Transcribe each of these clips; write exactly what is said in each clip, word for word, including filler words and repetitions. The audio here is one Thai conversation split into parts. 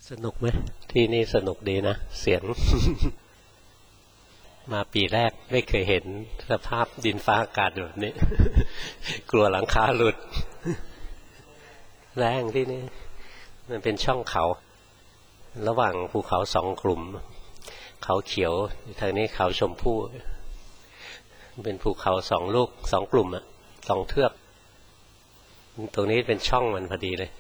สนุกไหมที่นี่สนุกดีนะเสียง มาปีแรกไม่เคยเห็นสภาพดินฟ้าอากาศแบบนี้ กลัวหลังคาหลุด แรงที่นี่มันเป็นช่องเขาระหว่างภูเขาสองกลุ่มเขาเขียวทางนี้เขาชมพู่เป็นภูเขาสองลูกสองกลุ่มอะสองเทือกตรงนี้เป็นช่องมันพอดีเลย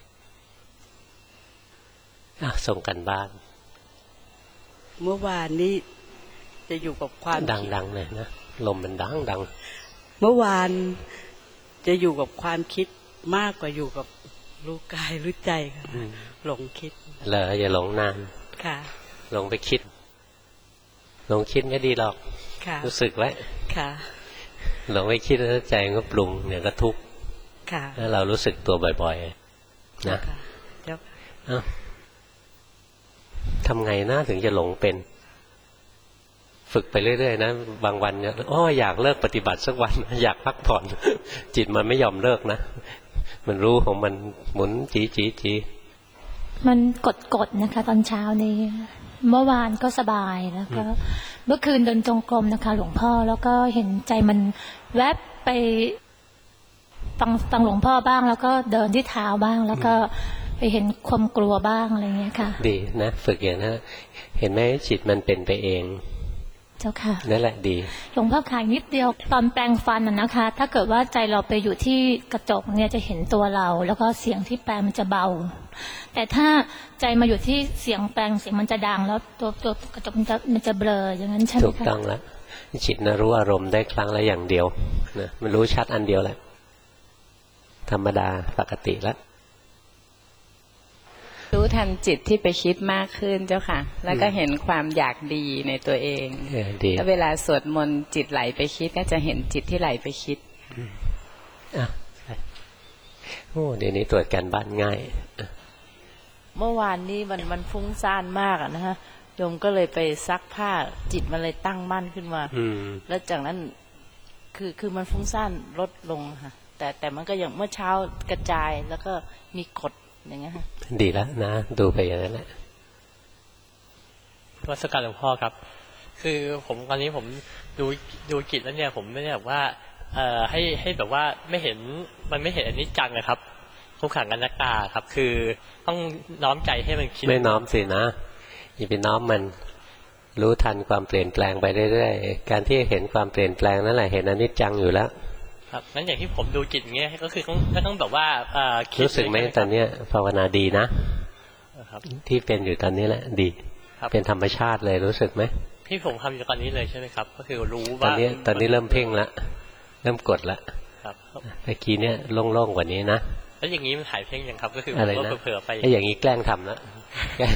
ส่งกันบ้านเมื่อวานนี้จะอยู่กับความดังๆเลยนะลมมันดังดังเมื่อวานจะอยู่กับความคิดมากกว่าอยู่กับรู้กายรู้ใจค่ะหลงคิดเหรออย่าหลงนานค่ะหลงไปคิดหลงคิดไม่ดีหรอกรู้สึกไว้ค่ะหลงไปคิดแล้วใจก็ปรุงเนี่ยก็ทุกข์ค่ะแล้วเรารู้สึกตัวบ่อยๆนะอ้าวทำไงนะถึงจะหลงเป็นฝึกไปเรื่อยๆนะบางวันเนี่ยอ้ออยากเลิกปฏิบัติสักวันอยากพักผ่อนจิตมันไม่ยอมเลิกนะมันรู้ของมันหมุนจีจีจีมันกดๆนะคะตอนเช้านี้เมื่อวานก็สบายแล้วก็เมื่อคืนเดินจงกรมนะคะหลวงพ่อแล้วก็เห็นใจมันแวบไปฟังฟังหลวงพ่อบ้างแล้วก็เดินที่เท้าบ้างแล้วก็ไปเห็นความกลัวบ้างอะไรเงี้ยค่ะดีนะฝึกอย่างนั้นเห็นไหมจิตมันเป็นไปเองเจ้าค่ะนั่นแหละดีหลวงพ่อขายนิดเดียวตอนแปรงฟันน่ะนะคะถ้าเกิดว่าใจเราไปอยู่ที่กระจกเนี่ยจะเห็นตัวเราแล้วก็เสียงที่แปรงมันจะเบาแต่ถ้าใจมาอยู่ที่เสียงแปรงเสียงมันจะดังแล้วตัวตัวกระจกมันจะมันจะเบลออย่างนั้นใช่ไหมคะถูกต้องแล้วจิตนะรู้อารมณ์ได้ครั้งละอย่างเดียวนะมันรู้ชัดอันเดียวแหละธรรมดาปกติแล้วรู้ทันจิตที่ไปคิดมากขึ้นเจ้าค่ะแล้วก็เห็นความอยากดีในตัวเองแล้วเวลาสวดมนต์จิตไหลไปคิดก็จะเห็นจิตที่ไหลไปคิดอ่ะโอ้เดี๋ยวนี้ตรวจการบ้านง่ายเมื่อวานนี้มันมันฟุ้งซ่านมากอะนะฮะโยมก็เลยไปซักผ้าจิตมันเลยตั้งมั่นขึ้นมาแล้วจากนั้นคือคือมันฟุ้งซ่านลดลงค่ะแต่แต่มันก็ยังเมื่อเช้ากระจายแล้วก็มีกฎอย่างเงี้ยดีแล้วนะดูไปอย่างนั้นแหละวัสการหลวงพ่อครับคือผมตอนนี้ผมดูดูจิตแล้วเนี่ยผมไม่ได้แบบว่าเอ่อให้ให้แบบว่าไม่เห็นมันไม่เห็นอนิจจังนะครับทุกขังอนัตตาครับคือต้องน้อมใจให้มันคิดไม่น้อมสินะอย่าไปน้อมมันรู้ทันความเปลี่ยนแปลงไปเรื่อยๆการที่เห็นความเปลี่ยนแปลงนั่นแหละเห็นอนิจจังอยู่แล้วครับงั้นอย่างที่ผมดูจิตเงี้ยก็คือต้องก็ต้องแบบว่ารู้สึกไหมตอนนี้ภาวนาดีนะที่เป็นอยู่ตอนนี้แหละดีเป็นธรรมชาติเลยรู้สึกไหมที่ผมทำอยู่ตอนนี้เลยใช่ไหมครับก็คือรู้ว่าตอนนี้ตอนนี้เริ่มเพ่งละเริ่มกดละครับเมื่อกี้เนี้ยโล่งๆกว่านี้นะแล้วอย่างนี้มันหายเพ่งยังครับก็คืออะไรนะเผลอไปไอ้อย่างนี้แกล้งทำละแกล้ง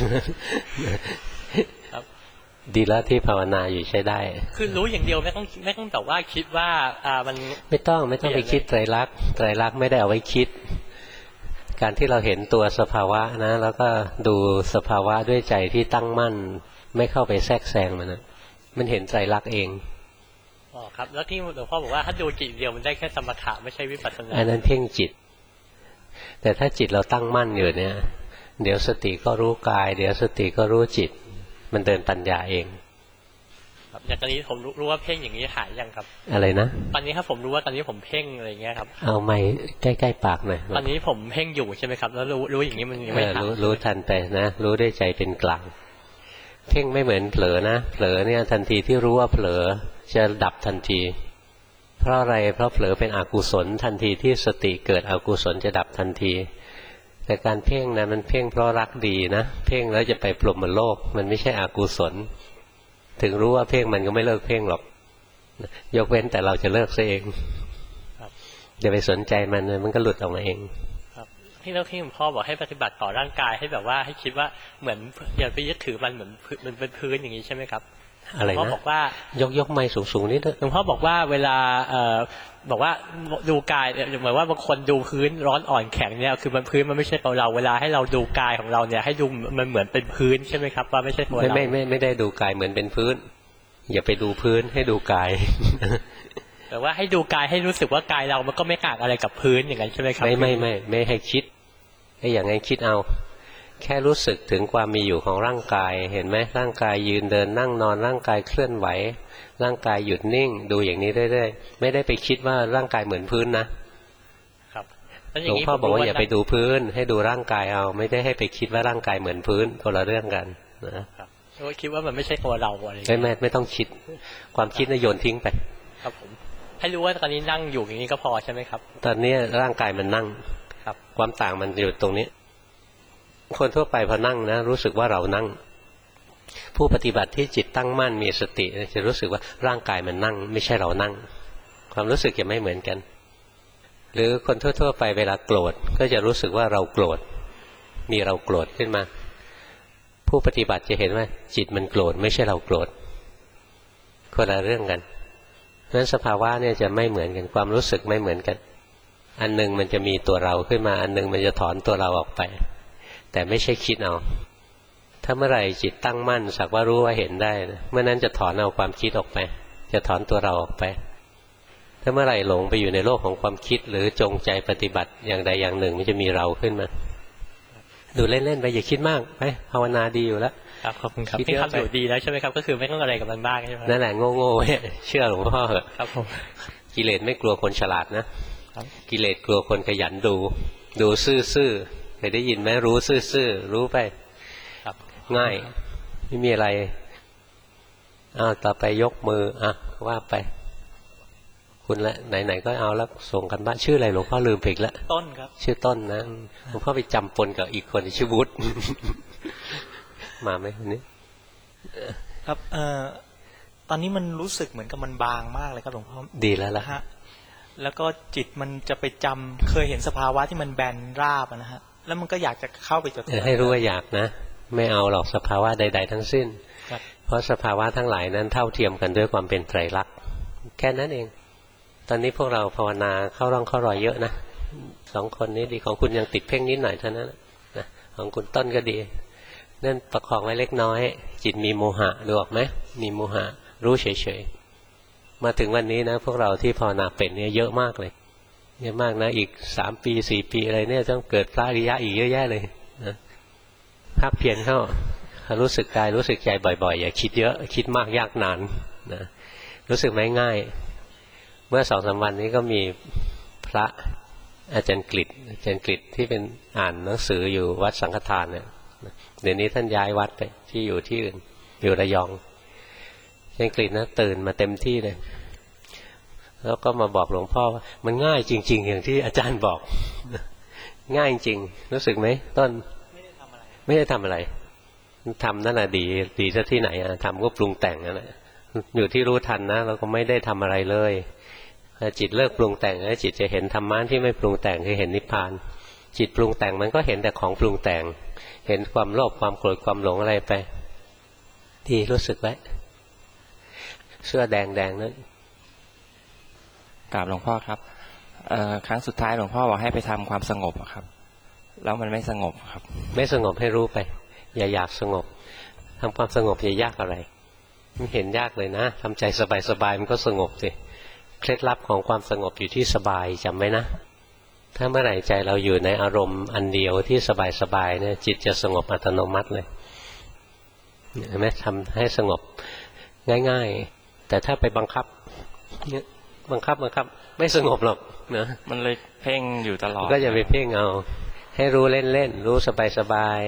ดีแล้วที่ภาวนาอยู่ใช้ได้คือรู้อย่างเดียวไม่ต้องไม่ต้องแต่ว่าคิดว่าอ่ามันไม่ต้องไม่ต้องไปคิดไตรลักษณ์ไตรลักษณ์ไม่ได้เอาไว้คิดการที่เราเห็นตัวสภาวะนะแล้วก็ดูสภาวะด้วยใจที่ตั้งมั่นไม่เข้าไปแทรกแซงมันนะมันเห็นไตรลักษณ์เองอ๋อครับแล้วที่หลวงพ่อบอกว่าถ้าดูจิตเดียวมันได้แค่สมถะไม่ใช่วิปัสสนาอันนั้นเพ่งจิตแต่ถ้าจิตเราตั้งมั่นอยู่เนี่ยเดี๋ยวสติก็รู้กายเดี๋ยวสติก็รู้จิตมันเดินปัญญาเองครับอย่างตอนนี้ผมรู้ว่าเพ่งอย่างนี้หายยังครับอะไรนะตอนนี้ครับผมรู้ว่าตอนนี้ผมเพ่งอะไรเงี้ยครับเอาไม้ใกล้ๆปากหน่อยตอนนี้ผมเพ่งอยู่ใช่ไหมครับแล้วรู้รู้อย่างนี้มันไม่หายรู้รู้ทันไปนะรู้ด้วยใจเป็นกลางเพ่งไม่เหมือนเผลอนะเผลอเนี่ยทันทีที่รู้ว่าเผลอจะดับทันทีเพราะอะไรเพราะเผลอเป็นอกุศลทันทีที่สติเกิดอกุศลจะดับทันทีแต่การเพ่งนะมันเพ่งเพราะรักดีนะเพ่งแล้วจะไปพรหมโลกมันไม่ใช่อกุศลถึงรู้ว่าเพ่งมันก็ไม่เลิกเพ่งหรอกยกเว้นแต่เราจะเลิกซะเองอย่าไปสนใจมันมันก็หลุดออกมาเองครับที่เราที่หลวงพ่อบอกให้ปฏิบัติต่อร่างกายให้แบบว่าให้คิดว่าเหมือนอย่าไปยึดถือมันเหมือนมันเป็นพื้นอย่างนี้ใช่ไหมครับอะไรนะหลวงพ่อบอกว่ายกยกไม้สูงๆนิดนึงหลวงพ่อบอกว่าเวลาเอ่อบอกว่าดูกายเหมือนว่าบางคนดูพื้นร้อนอ่อนแข็งเนี่ยคือมันพื้นมันไม่ใช่ตัวเราเวลาให้เราดูกายของเราเนี่ยให้ดูมันเหมือนเป็นพื้นใช่ไหมครับว่าไม่ใช่ตัวเราไม่ไม่ไม่ได้ดูกายเหมือนเป็นพื้นอย่าไปดูพื้นให้ดูกายแต่ว่าให้ดูกายให้รู้สึกว่ากายเรามันก็ไม่ต่างอะไรกับพื้นอย่างนั้นใช่ไหมครับไม่ไม่ไม่ไม่ให้คิดให้อย่างงั้นคิดเอาแค่รู้สึกถึงความมีอยู่ของร่างกายเห็นไหมร่างกายยืนเดินนั่งนอนร่างกายเคลื่อนไหวร่างกายหยุดนิ่งดูอย่างนี้เรื่อยๆไม่ได้ไปคิดว่าร่างกายเหมือนพื้นนะครับหลวงพ่อบอกว่าอย่าไปดูพื้นให้ดูร่างกายเอาไม่ได้ให้ไปคิดว่าร่างกายเหมือนพื้นคนละเรื่องกันนะครับคิดว่ามันไม่ใช่ตัวเราอะไรไม่ไม่ไม่ต้องคิดความคิดน่ะโยนทิ้งไปครับผมให้รู้ว่าตอนนี้นั่งอยู่อย่างนี้ก็พอใช่ไหมครับตอนนี้ร่างกายมันนั่งครับความต่างมันอยู่ตรงนี้คนทั่วไปพอนั่งนะรู้สึกว่าเรานั่งผู้ปฏิบัติที่จิตตั้งมั่นมีสติจะรู้สึกว่าร่างกายมันนั่งไม่ใช่เรานั่งความรู้สึกจะไม่เหมือนกันหรือคนทั่วๆไปเวลาโกรธก็จะรู้สึกว่าเราโกรธมีเราโกรธขึ้นมาผู้ปฏิบัติจะเห็นว่าจิตมันโกรธไม่ใช่เราโกรธคนละเรื่องกันเพราะฉะนั้นสภาวะเนี่ยจะไม่เหมือนกันความรู้สึกไม่เหมือนกันอันนึงมันจะมีตัวเราขึ้นมาอันนึงมันจะถอนตัวเราออกไปแต่ไม่ใช่คิดเอาถ้าเมื่อไหร่จิตตั้งมั่นสักว่ารู้ว่าเห็นได้นะเมื่อนั้นจะถอนเอาความคิดออกไปจะถอนตัวเราออกไปถ้าเมื่อไหร่หลงไปอยู่ในโลกของความคิดหรือจงใจปฏิบัติอย่างใดอย่างหนึ่งมันจะมีเราขึ้นมาดูเล่นๆไปอย่าคิดมากไปภาวนาดีอยู่แล้วครับขอบคุณครับที่ทำอยู่ดีแล้วใช่ไหมครับก็คือไม่ต้องอะไรกับมันบ้างใช่ไหมนั่นแหละโง่ๆเนี่ยเชื่อหลวงพ่อเหอะครับผมกิเลสไม่กลัวคนฉลาดนะกิเลสกลัวคนขยันดูดูซื่อๆเคยได้ยินไหมรู้ซื่อๆรู้ไปง่ายไม่มีอะไรอ้าวต่อไปยกมืออ่ะว่าไปคุณละไหนๆก็เอาแล้วส่งกันบ้านชื่ออะไรหลวงพ่อลืมไปอีกแล้วต้นครับชื่อต้นนะหลวงพ่อไปจำปนกับอีกคนชื่อวุฒิมาไหมคนนี้ครับเอ่อตอนนี้มันรู้สึกเหมือนกับมันบางมากเลยครับหลวงพ่อดีแล้วล่ะฮะแล้วก็จิตมันจะไปจำเคยเห็นสภาวะที่มันแบนราบนะฮะแล้วมันก็อยากจะเข้าไปจดให้รู้ว่าอยากนะไม่เอาหรอกสภาวะใดๆทั้งสิ้นเพราะสภาวะทั้งหลายนั้นเท่าเทียมกันด้วยความเป็นไตรลักษณ์แค่นั้นเองตอนนี้พวกเราภาวนาเข้าร่องเข้ารอยเยอะนะสองคนนี้ดีของคุณยังติดเพ่งนิดหน่อยเท่านั้นนะของคุณต้นก็ดีนั่นประคองไว้เล็กน้อยจิตมีโมหะดูออกไหมมีโมหะรู้เฉยๆมาถึงวันนี้นะพวกเราที่ภาวนาเป็นเนี่ยเยอะมากเลยเยอะมากนะอีกสามปีสี่ปีอะไรเนี่ยต้องเกิดพระอริยะอีกเยอะแยะเลยนะภาคเพียรเข้ารู้สึกกายรู้สึกใจบ่อยๆอย่าคิดเยอะคิดมากยากนานนะรู้สึกไหมง่ายเมื่อสองสามวันนี้ก็มีพระอาจารย์กฤษอาจารย์กฤษที่เป็นอ่านหนังสืออยู่วัดสังฆทานเนี่ยเดี๋ยวนี้ท่านย้ายวัดไปที่อยู่ที่อื่นอยู่ระยองอาจารย์กฤษนะตื่นมาเต็มที่เลยแล้วก็มาบอกหลวงพ่อว่ามันง่ายจริงๆอย่างที่อาจารย์บอกง่ายจริงรู้สึกไหมต้นไม่ได้ทำอะไรทำนั่นแหละดีดีซะที่ไหนอะทำก็ปรุงแต่งนั่นแหละอยู่ที่รู้ทันนะเราก็ไม่ได้ทำอะไรเลยจิตเลิกปรุงแต่งแล้วจิตจะเห็นธรรมะที่ไม่ปรุงแต่งคือเห็นนิพพานจิตปรุงแต่งมันก็เห็นแต่ของปรุงแต่งเห็นความโลภความโกรธความหลงอะไรไปดีรู้สึกไว้เสื้อแดงแดงนั้นกราบหลวงพ่อครับครั้งสุดท้ายหลวงพ่อบอกให้ไปทำความสงบครับแล้วมันไม่สงบครับไม่สงบให้รู้ไปอย่าอยากสงบทำความสงบอย่ายากอะไรไม่เห็นยากเลยนะทำใจสบายๆมันก็สงบสิเคล็ดลับของความสงบอยู่ที่สบายจำไว้นะถ้าเมื่อไหร่ใจเราอยู่ในอารมณ์อันเดียวที่สบายๆเนี่ยจิตจะสงบอัตโนมัติเลยเห็นไหมทำให้สงบง่ายๆแต่ถ้าไปบังคับเนี่ยบังคับบังคับไม่สงบหรอกนะมันเลยเพ่งอยู่ตลอดก็อย่าไปเพ่งเอาให้รู้เล่นๆรู้สบาย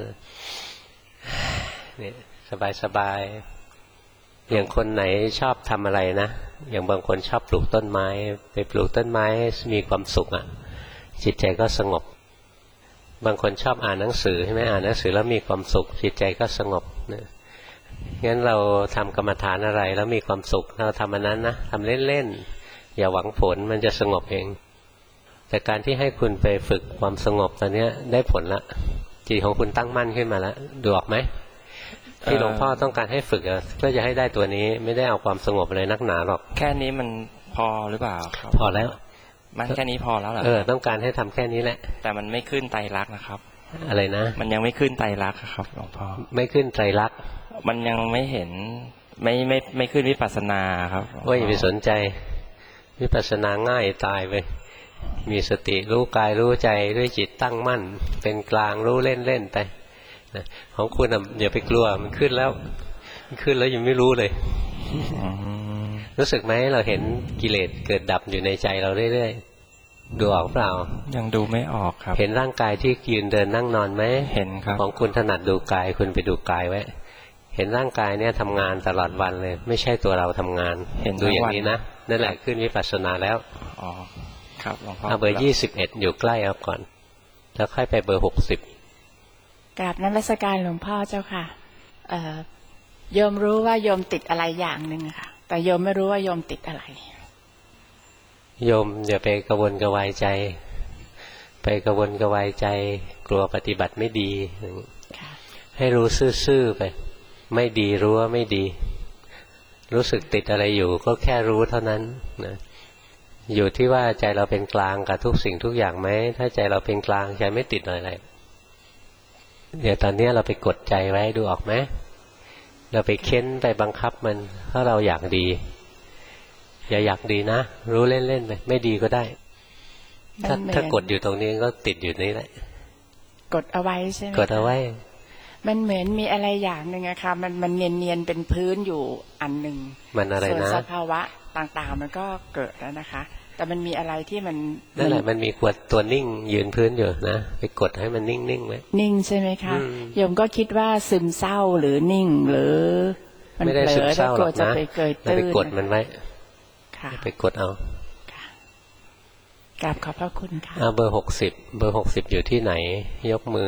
ๆเนี่ยสบายๆอย่างคนไหนชอบทำอะไรนะอย่างบางคนชอบปลูกต้นไม้ไปปลูกต้นไม้มีความสุขอ่ะจิตใจก็สงบบางคนชอบอ่านหนังสือใช่ไหมอ่านหนังสือแล้วมีความสุขจิตใจก็สงบนะงั้นเราทำกรรมฐานอะไรแล้วมีความสุขเราทำอันนั้นนะทำเล่นๆอย่าหวังผลมันจะสงบเองแต่การที่ให้คุณไปฝึกความสงบตอนนี้ได้ผลละจิตของคุณตั้งมั่นขึ้นมาแล้วดูออกไหมที่หลวงพ่อต้องการให้ฝึกเพื่อจะให้ได้ตัวนี้ไม่ได้เอาความสงบอะไรนักหนาหรอกแค่นี้มันพอหรือเปล่าครับพอแล้วมันแค่นี้พอแล้วเหรอเออต้องการให้ทำแค่นี้แหละแต่มันไม่ขึ้นไตรลักษณ์นะครับอะไรนะมันยังไม่ขึ้นไตรลักษณ์ครับหลวงพ่อไม่ขึ้นไตรลักษณ์มันยังไม่เห็นไม่ไม่ไม่ขึ้นวิปัสสนาครับว่าอย่าไปสนใจวิปัสสนาง่ายตายไปมีสติรู้กายรู้ใจด้วยจิตตั้งมั่นเป็นกลางรู้เล่นเล่นไปนะของคุณอ่ะอย่าไปกลัวมันขึ้นแล้วมันขึ้นแล้วยังไม่รู้เลยรู้สึกไหมเราเห็นกิเลสเกิดดับอยู่ในใจเราเรื่อยๆดูออกเปล่ายังดูไม่ออกครับเห็นร่างกายที่ยืนเดินนั่งนอนไหมเห็นครับของคุณถนัดดูกายคุณไปดูกายไว้เห็นร่างกายเนี่ยทำงานตลอดวันเลยไม่ใช่ตัวเราทำงานเห็นดูอย่างนี้นะนั่นแหละขึ้นวิปัสสนาแล้วอ๋อครับหลวงพ่อเอาเบอร์ยี่สิบเอ็ดอยู่ใกล้เอาก่อนแล้วค่อยไปเบอร์หกสิบกราบนมัสการหลวงพ่อเจ้าค่ะเอ่อโยมรู้ว่าโยมติดอะไรอย่างหนึ่งค่ะแต่โยมไม่รู้ว่าโยมติดอะไรโยมอย่าไปกระวนกระวายใจไปกระวนกระวายใจกลัวปฏิบัติไม่ดีให้รู้ซื่อๆไปไม่ดีรู้ว่าไม่ดีรู้สึกติดอะไรอยู่ก็แค่รู้เท่านั้นนะอยู่ที่ว่าใจเราเป็นกลางกับทุกสิ่งทุกอย่างไหมถ้าใจเราเป็นกลางใจไม่ติดอะไรเดี๋ยวตอนนี้เราไปกดใจไว้ดูออกไหมเราไปเค้นไปบังคับมันถ้าเราอยากดีอย่าอยากดีนะรู้เล่นๆไปไม่ดีก็ได้ถ้าถ้ากดอยู่ตรงนี้ก็ติดอยู่นี่แหละกดเอาไว้ใช่ไหมกดเอาไว้มันเหมือนมีอะไรอย่างหนึ่งอะค่ะมันมันเนียนเนียนเป็นพื้นอยู่อันหนึ่งมันอะไรนะส่วนสภาวะต่างๆมันก็เกิดแล้วนะคะแต่มันมีอะไรที่มันนั่นแหละมันมีขวดตัวนิ่งยืนพื้นอยู่นะไปกดให้มันนิ่งๆไว้นิ่งใช่ไหมคะโยมก็คิดว่าซึมเศร้าหรือนิ่งหรือมันไม่ได้ซึมเศร้าหรอกนะไปกดมันไว้ไปกดเอากราบขอบพระคุณค่ะเอาเบอร์หกสิบเบอร์หกสิบอยู่ที่ไหนยกมือ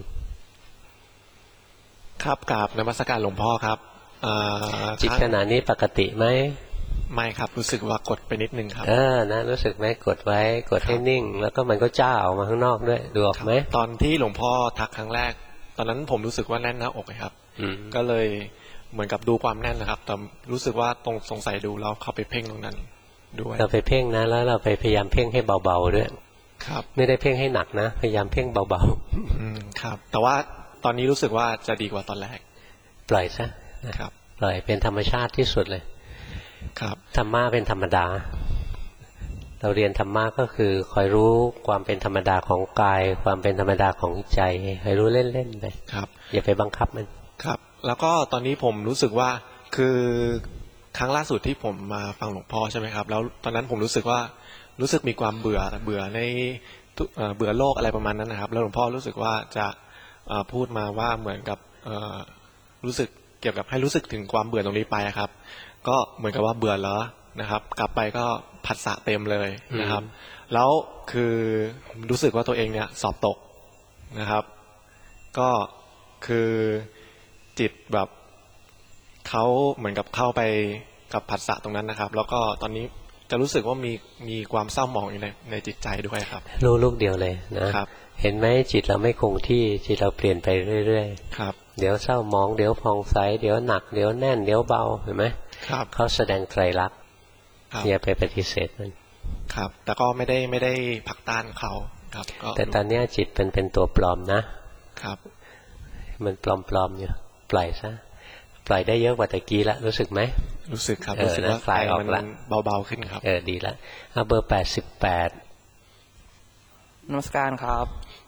ครับกราบนมัสการหลวงพ่อครับจิตขณะนี้ปกติไหมไม่ครับรู้สึกว่ากดไปนิดนึงครับเออนะรู้สึกไหมกดไว้กดให้นิ่งแล้วก็มันก็จ้าออกมาข้างนอกด้วยดูออกไหมตอนที่หลวงพ่อทักครั้งแรกตอนนั้นผมรู้สึกว่าแน่นหน้าอกครับก็เลยเหมือนกับดูความแน่นนะครับแต่รู้สึกว่าตรงสงสัยดูแล้วเข้าไปเพ่งตรงนั้นด้วยเราไปเพ่งนะแล้วเราไปพยายามเพ่งให้เบาๆด้วยครับไม่ได้เพ่งให้หนักนะพยายามเพ่งเบาๆอืมครับแต่ว่าตอนนี้รู้สึกว่าจะดีกว่าตอนแรกปล่อยซะนะครับปล่อยเป็นธรรมชาติที่สุดเลยครับธรรมะเป็นธรรมดาเราเรียนธรรมะก็คือคอยรู้ความเป็นธรรมดาของกายความเป็นธรรมดาของใจให้รู้เล่นๆไปครับอย่าไปบังคับมันครับแล้วก็ตอนนี้ผมรู้สึกว่าคือครั้งล่าสุดที่ผมมาฟังหลวงพ่อใช่ไหมครับแล้วตอนนั้นผมรู้สึกว่ารู้สึกมีความเบื่อเบื่อในเบื่อโลกอะไรประมาณนั้นนะครับแล้วหลวงพ่อรู้สึกว่าจะพูดมาว่าเหมือนกับรู้สึกเกี่ยวกับให้รู้สึกถึงความเบื่อตรงนี้ไปครับก็เหมือนกับว่าเบื่อแล้วนะครับกลับไปก็ผัสสะเต็มเลยนะครับแล้วคือรู้สึกว่าตัวเองเนี่ยสอบตกนะครับก็คือจิตแบบเขาเหมือนกับเข้าไปกับผัสสะตรงนั้นนะครับแล้วก็ตอนนี้จะรู้สึกว่ามีมีความเศร้าหมองอยู่ในในจิตใจด้วยครับรู้ลูกเดียวเลยนะครับเห็นไหมจิตเราไม่คงที่จิตเราเปลี่ยนไปเรื่อยๆครับเดี๋ยวเศร้าหมองเดี๋ยวผ่องใสเดี๋ยวหนักเดี๋ยวแน่นเดี๋ยวเบาเห็นไหมครับเขาแสดงไตรลักษณ์อย่าไปปฏิเสธมันครับแต่ก็ไม่ได้ไม่ได้ผลักต้านเขาครับแต่ตอนนี้จิตเป็นเป็นตัวปลอมนะครับมันปลอมปลอมอยู่ปล่อยซะปล่อยได้เยอะกว่าตะกี้ละรู้สึกไหมรู้สึกครับรู้สึกว่าคลายออกละเบาๆขึ้นครับเออดีละเอาเบอร์แปดสิบแปดนมัสการครับ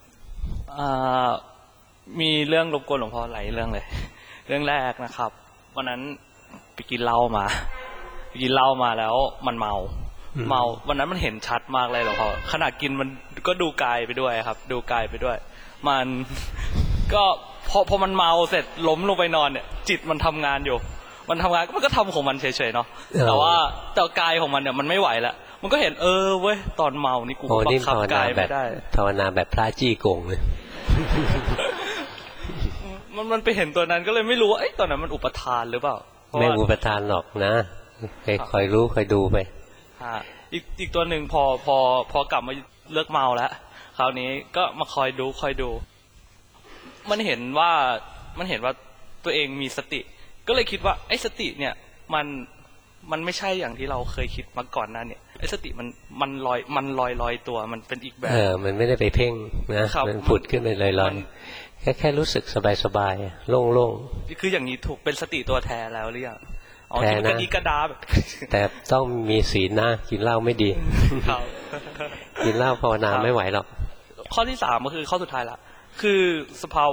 มีเรื่องรบกวนหลวงพ่อหลายเรื่องเลยเรื่องแรกนะครับวันนั้นไปกินเหล้ามาไปกินเหล้ามาแล้วมันเมาเมาวันนั้นมันเห็นชัดมากเลยหลวงพ่อขณะกินมันก็ดูกายไปด้วยครับดูกายไปด้วยมันก็พอพอมันเมาเสร็จล้มลงไปนอนเนี่ยจิตมันทำงานอยู่มันทำงานมันก็ทำของมันเฉยๆเนาะแต่ว่าแต่กายของมันเนี่ยมันไม่ไหวแล้วมันก็เห็นเออเว้ยตอนเมานี่กูบังคับกายไม่ได้ภาวนาแบบพระจี้กงเลยมันมันไปเห็นตัวนั้นก็เลยไม่รู้ว่าไอ้ตอนนั้นมันอุปทานหรือเปล่าไม่อุปทานหรอกนะคอยรู้คอยดูไปอีกอีกตัวหนึ่งพอพอพอกลับมาเลิกเมาแล้วคราวนี้ก็มาคอยดูคอยดูมันเห็นว่ามันเห็นว่าตัวเองมีสติก็เลยคิดว่าไอ้สติเนี่ยมันมันไม่ใช่อย่างที่เราเคยคิดมาก่อนหน้าเนี่ยไอ้สติมันมันลอยมันลอยลอยตัวมันเป็นอีกแบบเออมันไม่ได้ไปเพ่งนะมันผุดขึ้นไปลอยลอยแค่แค่รู้สึกสบายสบายโล่งโล่งคืออย่างนี้ถูกเป็นสติตัวแท้แล้วหรือยังอ๋อที่มันกระดิกระดาแบบแต่ต้องมีศีลนะกินเหล้าไม่ดีกินเหล้าภาวนาไม่ไหวหรอกข้อที่สามก็คือข้อสุดท้ายละคือสภาว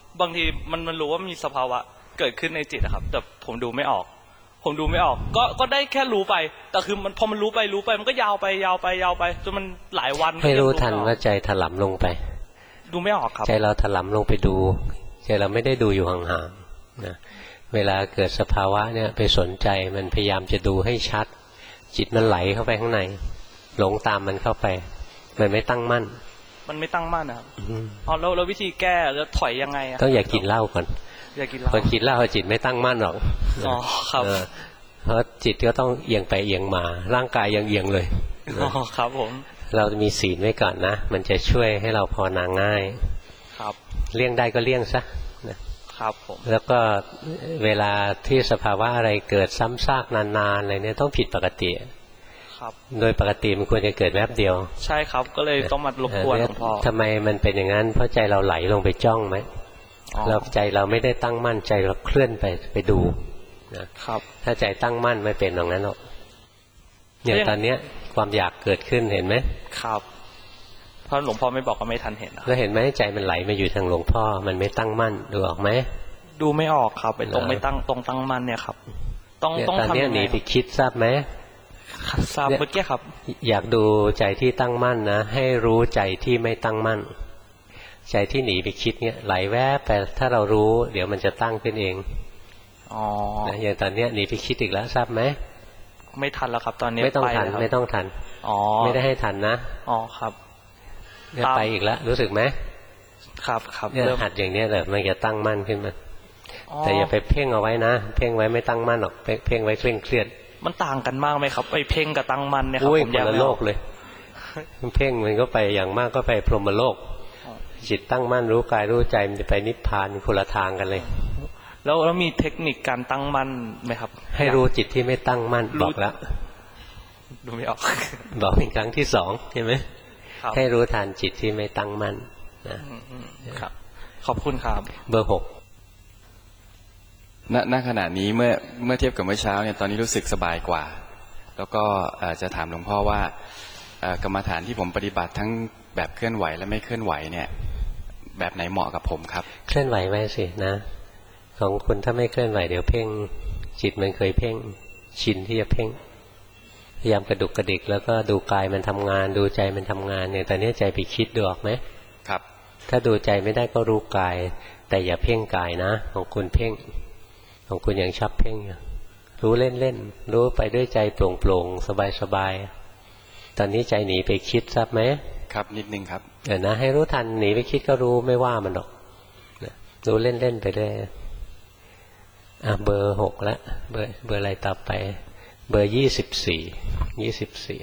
บางทีมันมันรู้ว่ามีสภาวะเกิดขึ้นในจิตนะครับแต่ผมดูไม่ออกผมดูไม่ออกก็ก็ได้แค่รู้ไปแต่คือมันพอมันรู้ไปรู้ไปมันก็ยาวไปยาวไปยาวไปจนมันหลายวันให้รู้ทันว่าใจถลำลงไปดูไม่ออกครับใจเราถลำลงไปดูใจเราไม่ได้ดูอยู่ห่างๆนะเวลาเกิดสภาวะเนี่ยไปสนใจมันพยายามจะดูให้ชัดจิตมันไหลเข้าไปข้างในหลงตามมันเข้าไปมันไม่ตั้งมั่นมันไม่ตั้งมั่นนะครับอ๋อแล้วแล้ววิธีแก้แล้วถอยยังไงต้องอย่ากินเหล้าก่อนอย่ากินเหล้าพอกินเหล้าจิตไม่ตั้งมั่นหรอกอ๋อครับเพราะจิตก็ต้องเอียงไปเอียงมาร่างกายยังเอียงเลยอ๋อครับผมเรามีศีลไว้ก่อนนะมันจะช่วยให้เราภาวนาง่ายครับเลี่ยงได้ก็เลี่ยงซะนะครับผมแล้วก็เวลาที่สภาวะอะไรเกิดซ้ำซากนานๆอะไรเนี่ยต้องผิดปกติครับโดยปกติมันควรจะเกิดแวบเดียวใช่ครับก็เลยต้องมารบกวนหลวงพ่อทำไมมันเป็นอย่างนั้นเพราะใจเราไหลลงไปจ้องไหมเราใจเราไม่ได้ตั้งมั่นใจเราเคลื่อนไปไปดูนะครับถ้าใจตั้งมั่นไม่เป็นตรงนั้นหรอกอย่างตอนเนี้ยความอยากเกิดขึ้นเห็นไหมครับเพราะหลวงพ่อไม่บอกก็ไม่ทันเห็นแล้วเห็นไหมใจมันไหลมาอยู่ทางหลวงพ่อมันไม่ตั้งมั่นดูออกไหมดูไม่ออกครับไปตรงไม่ตั้งตรงตั้งมั่นเนี่ยครับต้องต้องทำยังไงตอนนี้หนีไปคิดทราบไหมทราบเมื่อกี้ครับอยากดูใจที่ตั้งมั่นนะให้รู้ใจที่ไม่ตั้งมั่นใจที่หนีไปคิดเนี่ยไหลแวบไปถ้าเรารู้เดี๋ยวมันจะตั้งขึ้นเองอ๋ออย่างตอนนี้หนีไปคิดอีกแล้วทราบไหมไม่ทันแล้วครับตอนนี้ไม่ต้องทันไม่ต้องทันอ๋อไม่ได้ให้ทันนะอ๋อครับเนี่ยไปอีกแล้วรู้สึกไหมครับครับเนี่ยหัดอย่างนี้แหละมันจะตั้งมั่นขึ้นมาแต่อย่าไปเพ่งเอาไว้นะเพ่งไว้ไม่ตั้งมั่นหรอกเพ่งไว้เคร่งเครียดมันต่างกันมากไหมครับไอ้เพ่งกับตั้งมั่นเนี่ยครับผมอยากโลกเลยเพ่งมันก็ไปอย่างมากก็ไปพรหมโลกจิตตั้งมั่นรู้กายรู้ใจมันจะไปนิพพานคนละทางกันเลยแล้วแล้วมีเทคนิคการตั้งมั่นไหมครับให้รู้จิตที่ไม่ตั้งมั่นบอกแล้วดูไม่ออกบอกเป็นครั้งที่สองใช่ไหมให้รู้ทันจิตที่ไม่ตั้งมั่นนะครับขอบคุณครับเบอร์หกณณขณะนี้เมื่อเมื่อเทียบกับเมื่อเช้าเนี่ยตอนนี้รู้สึกสบายกว่าแล้วก็จะถามหลวงพ่อว่ากรรมฐานที่ผมปฏิบัติทั้งแบบเคลื่อนไหวและไม่เคลื่อนไหวเนี่ยแบบไหนเหมาะกับผมครับเคลื่อนไหวไว้สินะของคุณถ้าไม่เคลื่อนไหวเดี๋ยวเพ่งจิตมันเคยเพ่งชินที่จะเพ่งพยายามกระดุกกระดิกแล้วก็ดูกายมันทำงานดูใจมันทำงานเนี่ยตอนนี้ใจไปคิดดูออกไหมครับถ้าดูใจไม่ได้ก็รู้กายแต่อย่าเพ่งกายนะของคุณเพ่งของคุณยังชอบเพ่งรู้เล่นๆรู้ไปด้วยใจโปร่งๆสบายๆตอนนี้ใจหนีไปคิดทราบไหมครับนิดนึงครับเดี๋ยวนะให้รู้ทันหนีไปคิดก็รู้ไม่ว่ามันหรอกรู้เล่นๆไปได้อ่ะเบอร์หกละเบอร์เบอร์อะไรต่อไปเบอร์ยี่สิบสี่ยี่สิบสี่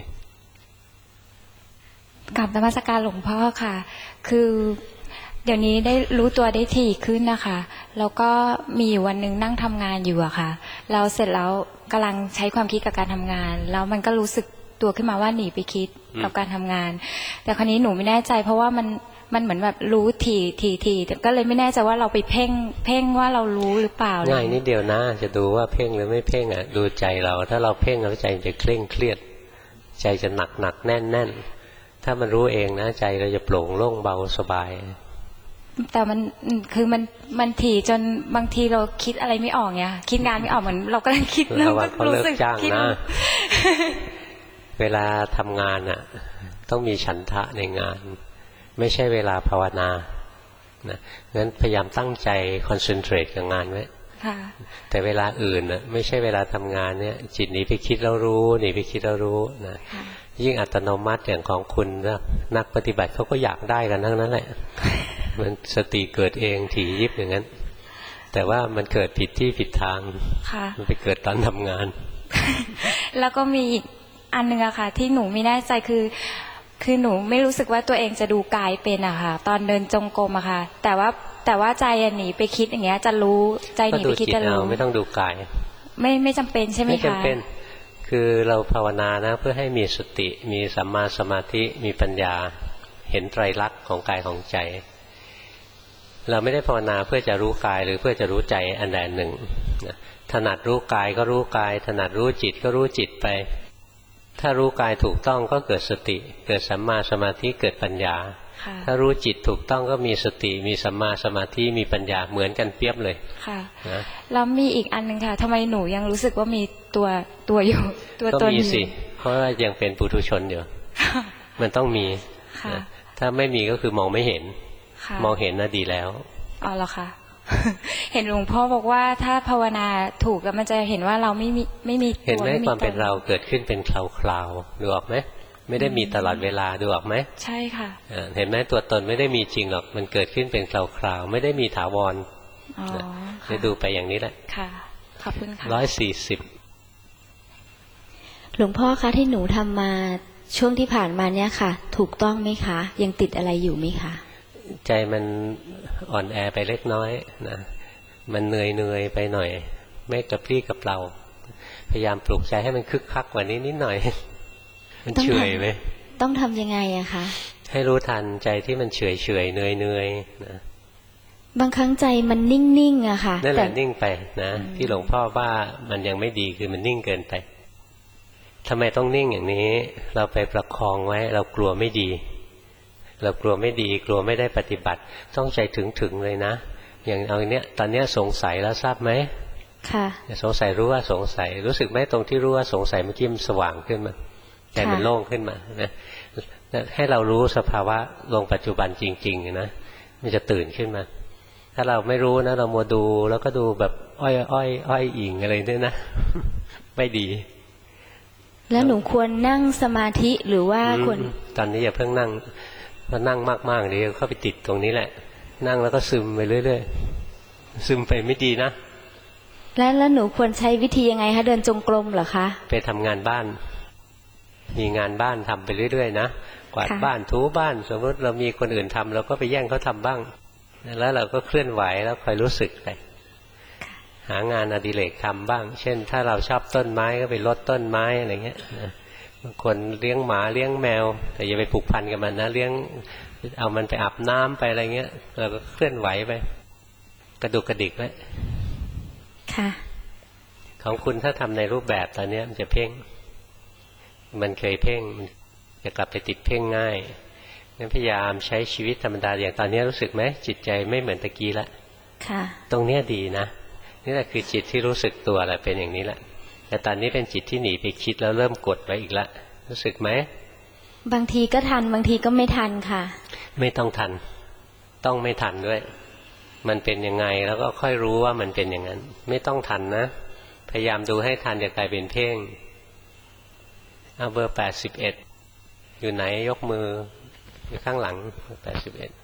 กราบนมัสการหลวงพ่อค่ะคือเดี๋ยวนี้ได้รู้ตัวได้ถี่ขึ้นนะคะแล้วก็มีอยู่วันหนึ่งนั่งทำงานอยู่อะค่ะเราเสร็จแล้วกำลังใช้ความคิดกับการทำงานแล้วมันก็รู้สึกตัวขึ้นมาว่าหนีไปคิดกับการทำงานแต่คราวนี้หนูไม่แน่ใจเพราะว่ามันมันเหมือนแบบรู้ถี่ถี่ถี่ก็เลยไม่แน่ใจว่าเราไปเพ่งเพ่งว่าเรารู้หรือเปล่าง่ายนิดเดียวนะจะดูว่าเพ่งหรือไม่เพ่งอ่ะดูใจเราถ้าเราเพ่งแล้วใจจะเคร่งเครียดใจจะหนักหนักแน่นแน่นถ้ามันรู้เองนะใจเราจะโปร่งโล่งเบาสบายแต่มันคือมันมันถี่จนบางทีเราคิดอะไรไม่ออกเนี่ยคิดงานไม่ออกเหมือนเรากำลังคิดแล้วก็รู้สึกคิดนะเวลาทำงานอ่ะต้องมีฉันทะในงานไม่ใช่เวลาภาวนานะงั้นพยายามตั้งใจคอนเซนเทรตกับงานไว้แต่เวลาอื่นน่ะไม่ใช่เวลาทำงานเนี่ยจิตหนีไปคิดแล้วรู้หนีไปคิดแล้วรู้นะยิ่งอัตโนมัติอย่างของคุณนะนักปฏิบัติเขาก็อยากได้กันทั้งนั้นแหละมันสติเกิดเองถี่ยิบอย่างนั้นแต่ว่ามันเกิดผิดที่ผิดทางมันไปเกิดตอนทำงานแล้วก็มีอีกอันนึงอะค่ะที่หนูไม่แน่ใจคือคือหนูไม่รู้สึกว่าตัวเองจะดูกายเป็นอะค่ะตอนเดินจงกรมอะค่ะแต่ว่าแต่ว่าใจหนีไปคิดอย่างเงี้ยจะรู้ใจหนีไปคิดจะรู้ไม่ต้องดูกายไม่ไม่จำเป็นใช่ไหมคะไม่จำเป็นคือเราภาวนานะเพื่อให้มีสติมีสัมมาสมาธิมีปัญญาเห็นไตรลักษณ์ของกายของใจเราไม่ได้ภาวนาเพื่อจะรู้กายหรือเพื่อจะรู้ใจอันใดหนึ่งถนัดรู้กายก็รู้กายถนัดรู้จิตก็รู้จิตไปถ้ารู้กายถูกต้องก็เกิดสติเกิดสัมมาสมาธิเกิดปัญญาถ้ารู้จิตถูกต้องก็มีสติมีสัมมาสมาธิมีปัญญาเหมือนกันเปรียบเลยค่ะแล้วมีอีกอันหนึ่งค่ะทำไมหนูยังรู้สึกว่ามีตัวตัวอยู่ตัวตนอยู่ก็มีสิเพราะว่ายังเป็นปุถุชนอยู่มันต้องมีถ้าไม่มีก็คือมองไม่เห็นมองเห็นน่ะดีแล้วอ๋อเหรอคะเห็นหลวงพ่อบอกว่าถ้าภาวนาถูกแล้วมันจะเห็นว่าเราไม่มีไม่มีเห็นไหมความเป็นเราเกิดขึ้นเป็นคราวๆดูออกไหมไม่ได้มีตลอดเวลาดูออกไหมใช่ค่ะเห็นไหมตัวตนไม่ได้มีจริงหรอกมันเกิดขึ้นเป็นคราวๆไม่ได้มีถาวรให้ดูไปอย่างนี้แหละค่ะขอบคุณค่ะร้อยสี่สิบหลวงพ่อคะที่หนูทำมาช่วงที่ผ่านมาเนี้ยค่ะถูกต้องไหมคะยังติดอะไรอยู่ไหมคะใจมันอ่อนแอไปเล็กน้อยนะมันเหนื่อยเหนื่อยไปหน่อยไม่กระปรี้กระเปร่าพยายามปลุกใจให้มันคึกคักกว่านี้นิดหน่อยมันเฉยไหมต้องทำยังไงอะคะให้รู้ทันใจที่มันเฉยเฉยเหนื่อยเหนื่อยนะบางครั้งใจมันนิ่งๆอะค่ะนั่นแหละนิ่งไปนะที่หลวงพ่อว่ามันยังไม่ดีคือมันนิ่งเกินไปทำไมต้องนิ่งอย่างนี้เราไปประคองไว้เรากลัวไม่ดีเรากลัวไม่ดีกลัวไม่ได้ปฏิบัติต้องใจถึงๆเลยนะอย่างเอาเนี้ยตอนเนี้ยสงสัยแล้วทราบไหมค่ะสงสัยรู้ว่าสงสัยรู้สึกไหมตรงที่รู้ว่าสงสัยเมื่อกี้มันสว่างขึ้นมาใจมันโล่งขึ้นมานะให้เรารู้สภาวะลงปัจจุบันจริงๆนะมันจะตื่นขึ้นมาถ้าเราไม่รู้นะเรามัวดูแล้วก็ดูแบบอ้อยอ้อยอ้อยอิงอะไรเนี่ยนะไม่ดีแล้วหนูควรนั่งสมาธิหรือว่าควรตอนนี้อย่าเพิ่งนั่งพอนั่งมากๆเดี๋ยวเข้าไปติดตรงนี้แหละนั่งแล้วก็ซึมไปเรื่อยๆซึมไปไม่ดีนะแล้วแล้วหนูควรใช้วิธียังไงคะเดินจงกรมเหรอคะไปทำงานบ้านมีงานบ้านทำไปเรื่อยๆนะกวาดบ้านถูบ้านสมมติเรามีคนอื่นทำเราก็ไปแย่งเขาทำบ้างแล้วเราก็เคลื่อนไหวแล้วคอยรู้สึกไปหางานอดิเรกทำบ้างเช่นถ้าเราชอบต้นไม้ก็ไปรดต้นไม้อะไรเงี้ยบางคนเลี้ยงหมาเลี้ยงแมวแต่อย่าไปผูกพันกับมันนะเลี้ยงเอามันไปอาบน้ำไปอะไรเงี้ยเราก็เคลื่อนไหวไปกระดุกกระดิกไว้ค่ะของคุณถ้าทำในรูปแบบตอนนี้มันจะเพ่งมันเคยเพ่งจะกลับไปติดเพ่งง่ายงั้นพยายามใช้ชีวิตธรรมดาอย่างตอนนี้รู้สึกไหมจิตใจไม่เหมือนตะกี้ละค่ะตรงเนี้ยดีนะนี่แหละคือจิตที่รู้สึกตัวแหละเป็นอย่างนี้แหละแต่ตอนนี้เป็นจิตที่หนีไปคิดแล้วเริ่มกดไว้อีกละรู้สึกไหมบางทีก็ทันบางทีก็ไม่ทันค่ะไม่ต้องทันต้องไม่ทันด้วยมันเป็นยังไงแล้วก็ค่อยรู้ว่ามันเป็นอย่างนั้นไม่ต้องทันนะพยายามดูให้ทันอย่ากลายเป็นเพ่งเอาเบอร์แปดสิบเอ็ดอยู่ไหนยกมืออยู่ข้างหลังแปดสิบเอ็ด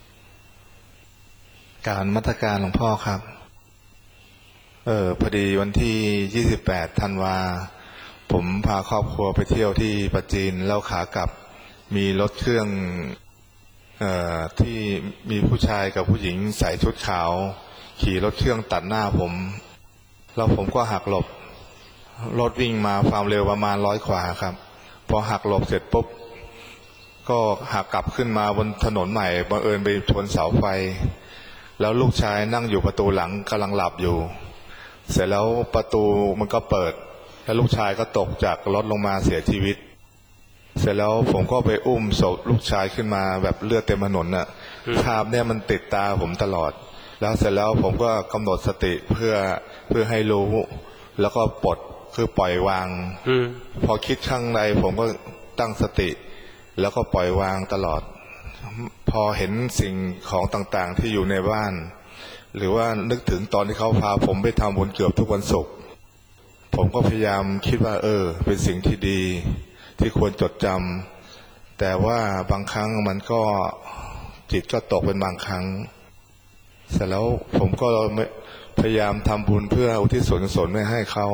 การมัตการหลวงพ่อครับเออพอดีวันที่ยี่สิบแปดธันวาผมพาครอบครัวไปเที่ยวที่ปัจจีนแล้วขากลับมีรถเครื่องเอ่อที่มีผู้ชายกับผู้หญิงใส่ชุดขาวขี่รถเครื่องตัดหน้าผมแล้วผมก็หักหลบรถวิ่งมาความเร็วประมาณร้อยกว่าครับพอหักหลบเสร็จปุ๊บก็หักกลับขึ้นมาบนถนนใหม่บังเอิญไปชนเสาไฟแล้วลูกชายนั่งอยู่ประตูหลังกำลังหลับอยู่เสร็จแล้วประตูมันก็เปิดแล้วลูกชายก็ตกจากรถลงมาเสียชีวิตเสร็จแล้วผมก็ไปอุ้มศพลูกชายขึ้นมาแบบเลือดเต็มถนนน่ะภาพเนี่ยมันติดตาผมตลอดแล้วเสร็จแล้วผมก็กำหนดสติเพื่อเพื่อให้รู้แล้วก็ปลดคือปล่อยวางพอคิดข้างในผมก็ตั้งสติแล้วก็ปล่อยวางตลอดพอเห็นสิ่งของต่างๆที่อยู่ในบ้านหรือว่านึกถึงตอนที่เขาพาผมไปทำบุญเกือบทุกวันศุกร์ผมก็พยายามคิดว่าเออเป็นสิ่งที่ดีที่ควรจดจำแต่ว่าบางครั้งมันก็จิตก็ตกเป็นบางครั้งเสร็จแล้วผมก็พยายามทำบุญเพื่ออุทิศส่วนกุศลให้เขา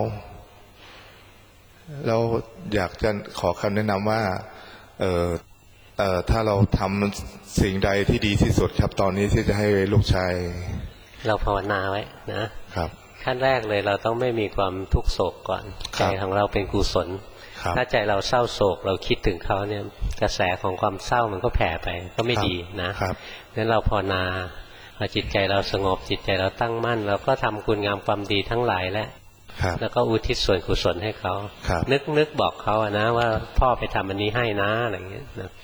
แล้วอยากจะขอคำแนะนำว่าเออเอ่อถ้าเราทำสิ่งใดที่ดีที่สุดครับตอนนี้ที่จะให้ลูกชายเราภาวนาไว้นะครับขั้นแรกเลยเราต้องไม่มีความทุกข์โศกก่อนใจของเราเป็นกุศลถ้าใจเราเศร้าโศกเราคิดถึงเขาเนี่ยกระแสของความเศร้ามันก็แผ่ไปก็ไม่ดีนะงั้นเราภาวนาพอจิตใจเราสงบจิตใจเราตั้งมั่นเราก็ทำคุณงามความดีทั้งหลายแล้วแล้วก็อุทิศส่วนกุศลให้เขานึกนึกบอกเขาอะนะว่าพ่อไปทำอันนี้ให้นะอะไรอย่างเงี้ยนะ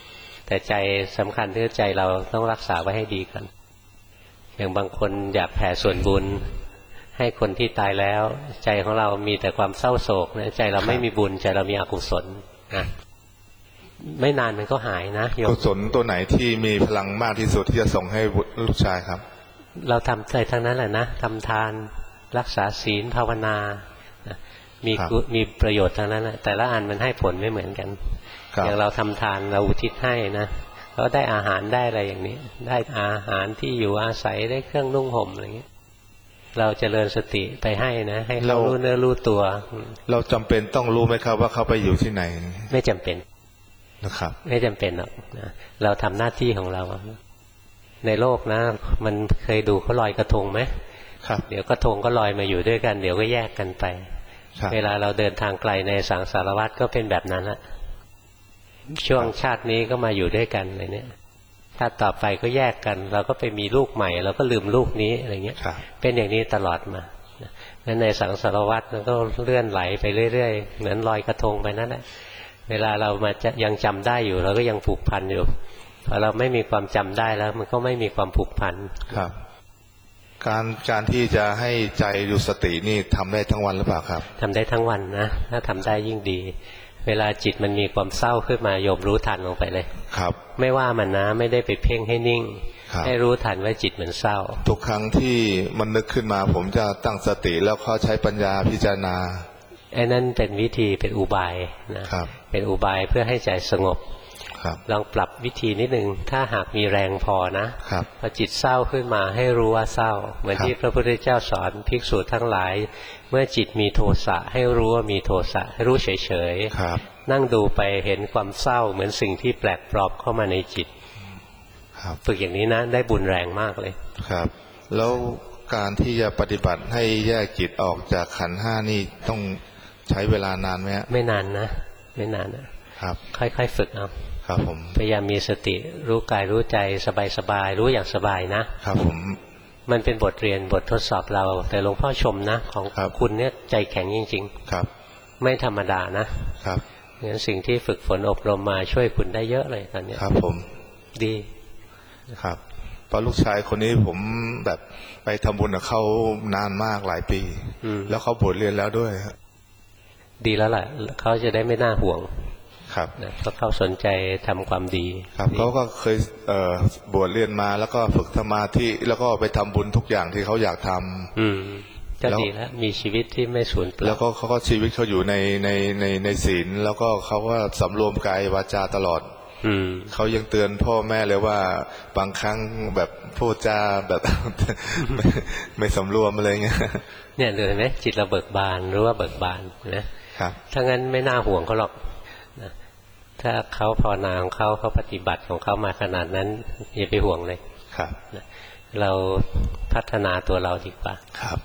แต่ใจสำคัญที่ใจเราต้องรักษาไว้ให้ดีก่อนอย่างบางคนอยากแผ่ส่วนบุญให้คนที่ตายแล้วใจของเรามีแต่ความเศร้าโศกนะใจเราไม่มีบุญใจเรามีอกุศลนะไม่นานมันก็หายนะกุศลตัวไหนที่มีพลังมากที่สุดที่จะส่งให้ลูกชายครับเราทำใจทั้งนั้นแหละนะทำทานรักษาศีลภาวนามีมีประโยชน์ทั้งนั้นแหละแต่ละอันมันให้ผลไม่เหมือนกันอย่างเราทำทานเราอุทิศให้นะเราได้อาหารได้อะไรอย่างนี้ได้อาหารที่อยู่อาศัยได้เครื่องนุ่งห่มอะไรอย่างนี้เราเจริญสติไปให้นะให้เขารู้เนื้อรู้ตัวเราจำเป็นต้องรู้ไหมครับว่าเขาไปอยู่ที่ไหนไม่จำเป็นนะครับไม่จำเป็นหรอกนะเราทำหน้าที่ของเราในโลกนะมันเคยดูเขาลอยกระทงไหมครับเดี๋ยวกระทงก็ลอยมาอยู่ด้วยกันเดี๋ยวก็แยกกันไปเวลาเราเดินทางไกลในสังสารวัฏก็เป็นแบบนั้นแหละช่วงชาตินี้ก็มาอยู่ด้วยกันอะไรเนี่ยชาติต่อไปก็แยกกันเราก็ไปมีลูกใหม่เราก็ลืมลูกนี้อะไรเงี้ยเป็นอย่างนี้ตลอดมางั้นในสังสารวัฏมันก็เลื่อนไหลไปเรื่อยๆเหมือนลอยกระทงไปนั่นแหละเวลาเรามาจะยังจำได้อยู่เราก็ยังผูกพันอยู่พอเราไม่มีความจำได้แล้วมันก็ไม่มีความผูกพันครับการการที่จะให้ใจอยู่สตินี่ทำได้ทั้งวันหรือเปล่าครับทำได้ทั้งวันนะถ้าทำได้ยิ่งดีเวลาจิตมันมีความเศร้าขึ้นมาโยมรู้ทันลงไปเลยครับไม่ว่ามันนะไม่ได้ไปเพ่งให้นิ่งให้รู้ทันว่าจิตมันเศร้าทุกครั้งที่มันนึกขึ้นมาผมจะตั้งสติแล้วเขาใช้ปัญญาพิจารณาไอ้นั่นเป็นวิธีเป็นอุบายนะครับเป็นอุบายเพื่อให้ใจสงบลองปรับวิธีนิดนึงถ้าหากมีแรงพอนะพอจิตเศร้าขึ้นมาให้รู้ว่าเศร้าเหมือนที่พระพุทธเจ้าสอนภิกษุทั้งหลายเมื่อจิตมีโทสะให้รู้ว่ามีโทสะให้รู้เฉยๆนั่งดูไปเห็นความเศร้าเหมือนสิ่งที่แปลกปลอมเข้ามาในจิตฝึกอย่างนี้นะได้บุญแรงมากเลยครับแล้วการที่จะปฏิบัติให้แยกจิตออกจากขันธ์ห้านี่ต้องใช้เวลานานไหมไม่นานนะไม่นานนะครับค่อยๆฝึกเอาครับผมพยายามมีสติรู้กายรู้ใจสบายๆรู้อย่างสบายนะครับผมมันเป็นบทเรียนบททดสอบเราแต่หลวงพ่อชมนะของคุณเนี่ยใจแข็งจริงๆครับไม่ธรรมดานะครับงั้นสิ่งที่ฝึกฝนอบรมมาช่วยคุณได้เยอะเลยตอนนี้ครับผมดีครับเพราะลูกชายคนนี้ผมแบบไปทำบุญกับเขานานมากหลายปีแล้วเขาบวชเรียนแล้วด้วยดีแล้วแหละเขาจะได้ไม่น่าห่วงครับเพราะเขาสนใจทำความดีครับเขาก็เคยเอ่อบวชเรียนมาแล้วก็ฝึกสมาธิแล้วก็ไปทำบุญทุกอย่างที่เขาอยากทำอืมก็ดีแล้วมีชีวิตที่ไม่สูญเปล่าแล้วก็เขาก็ชีวิตเขาอยู่ในในในในศีลแล้วก็เขาก็สำรวมกายวาจาตลอดอืมเขายังเตือนพ่อแม่เลยว่าบางครั้งแบบพูดจาแบบ ไม่, ไม่สำรวมอะไรเงี้ยเนี่ยเลยไหมจิตเราเบิกบานรู้ว่าเบิกบานนะครับถ้างั้นไม่น่าห่วงเขาหรอกถ้าเขาภาวนาของเขาเขาปฏิบัติของเขามาขนาดนั้นอย่าไปห่วงเลยครับเราพัฒนาตัวเราดีกว่าครับ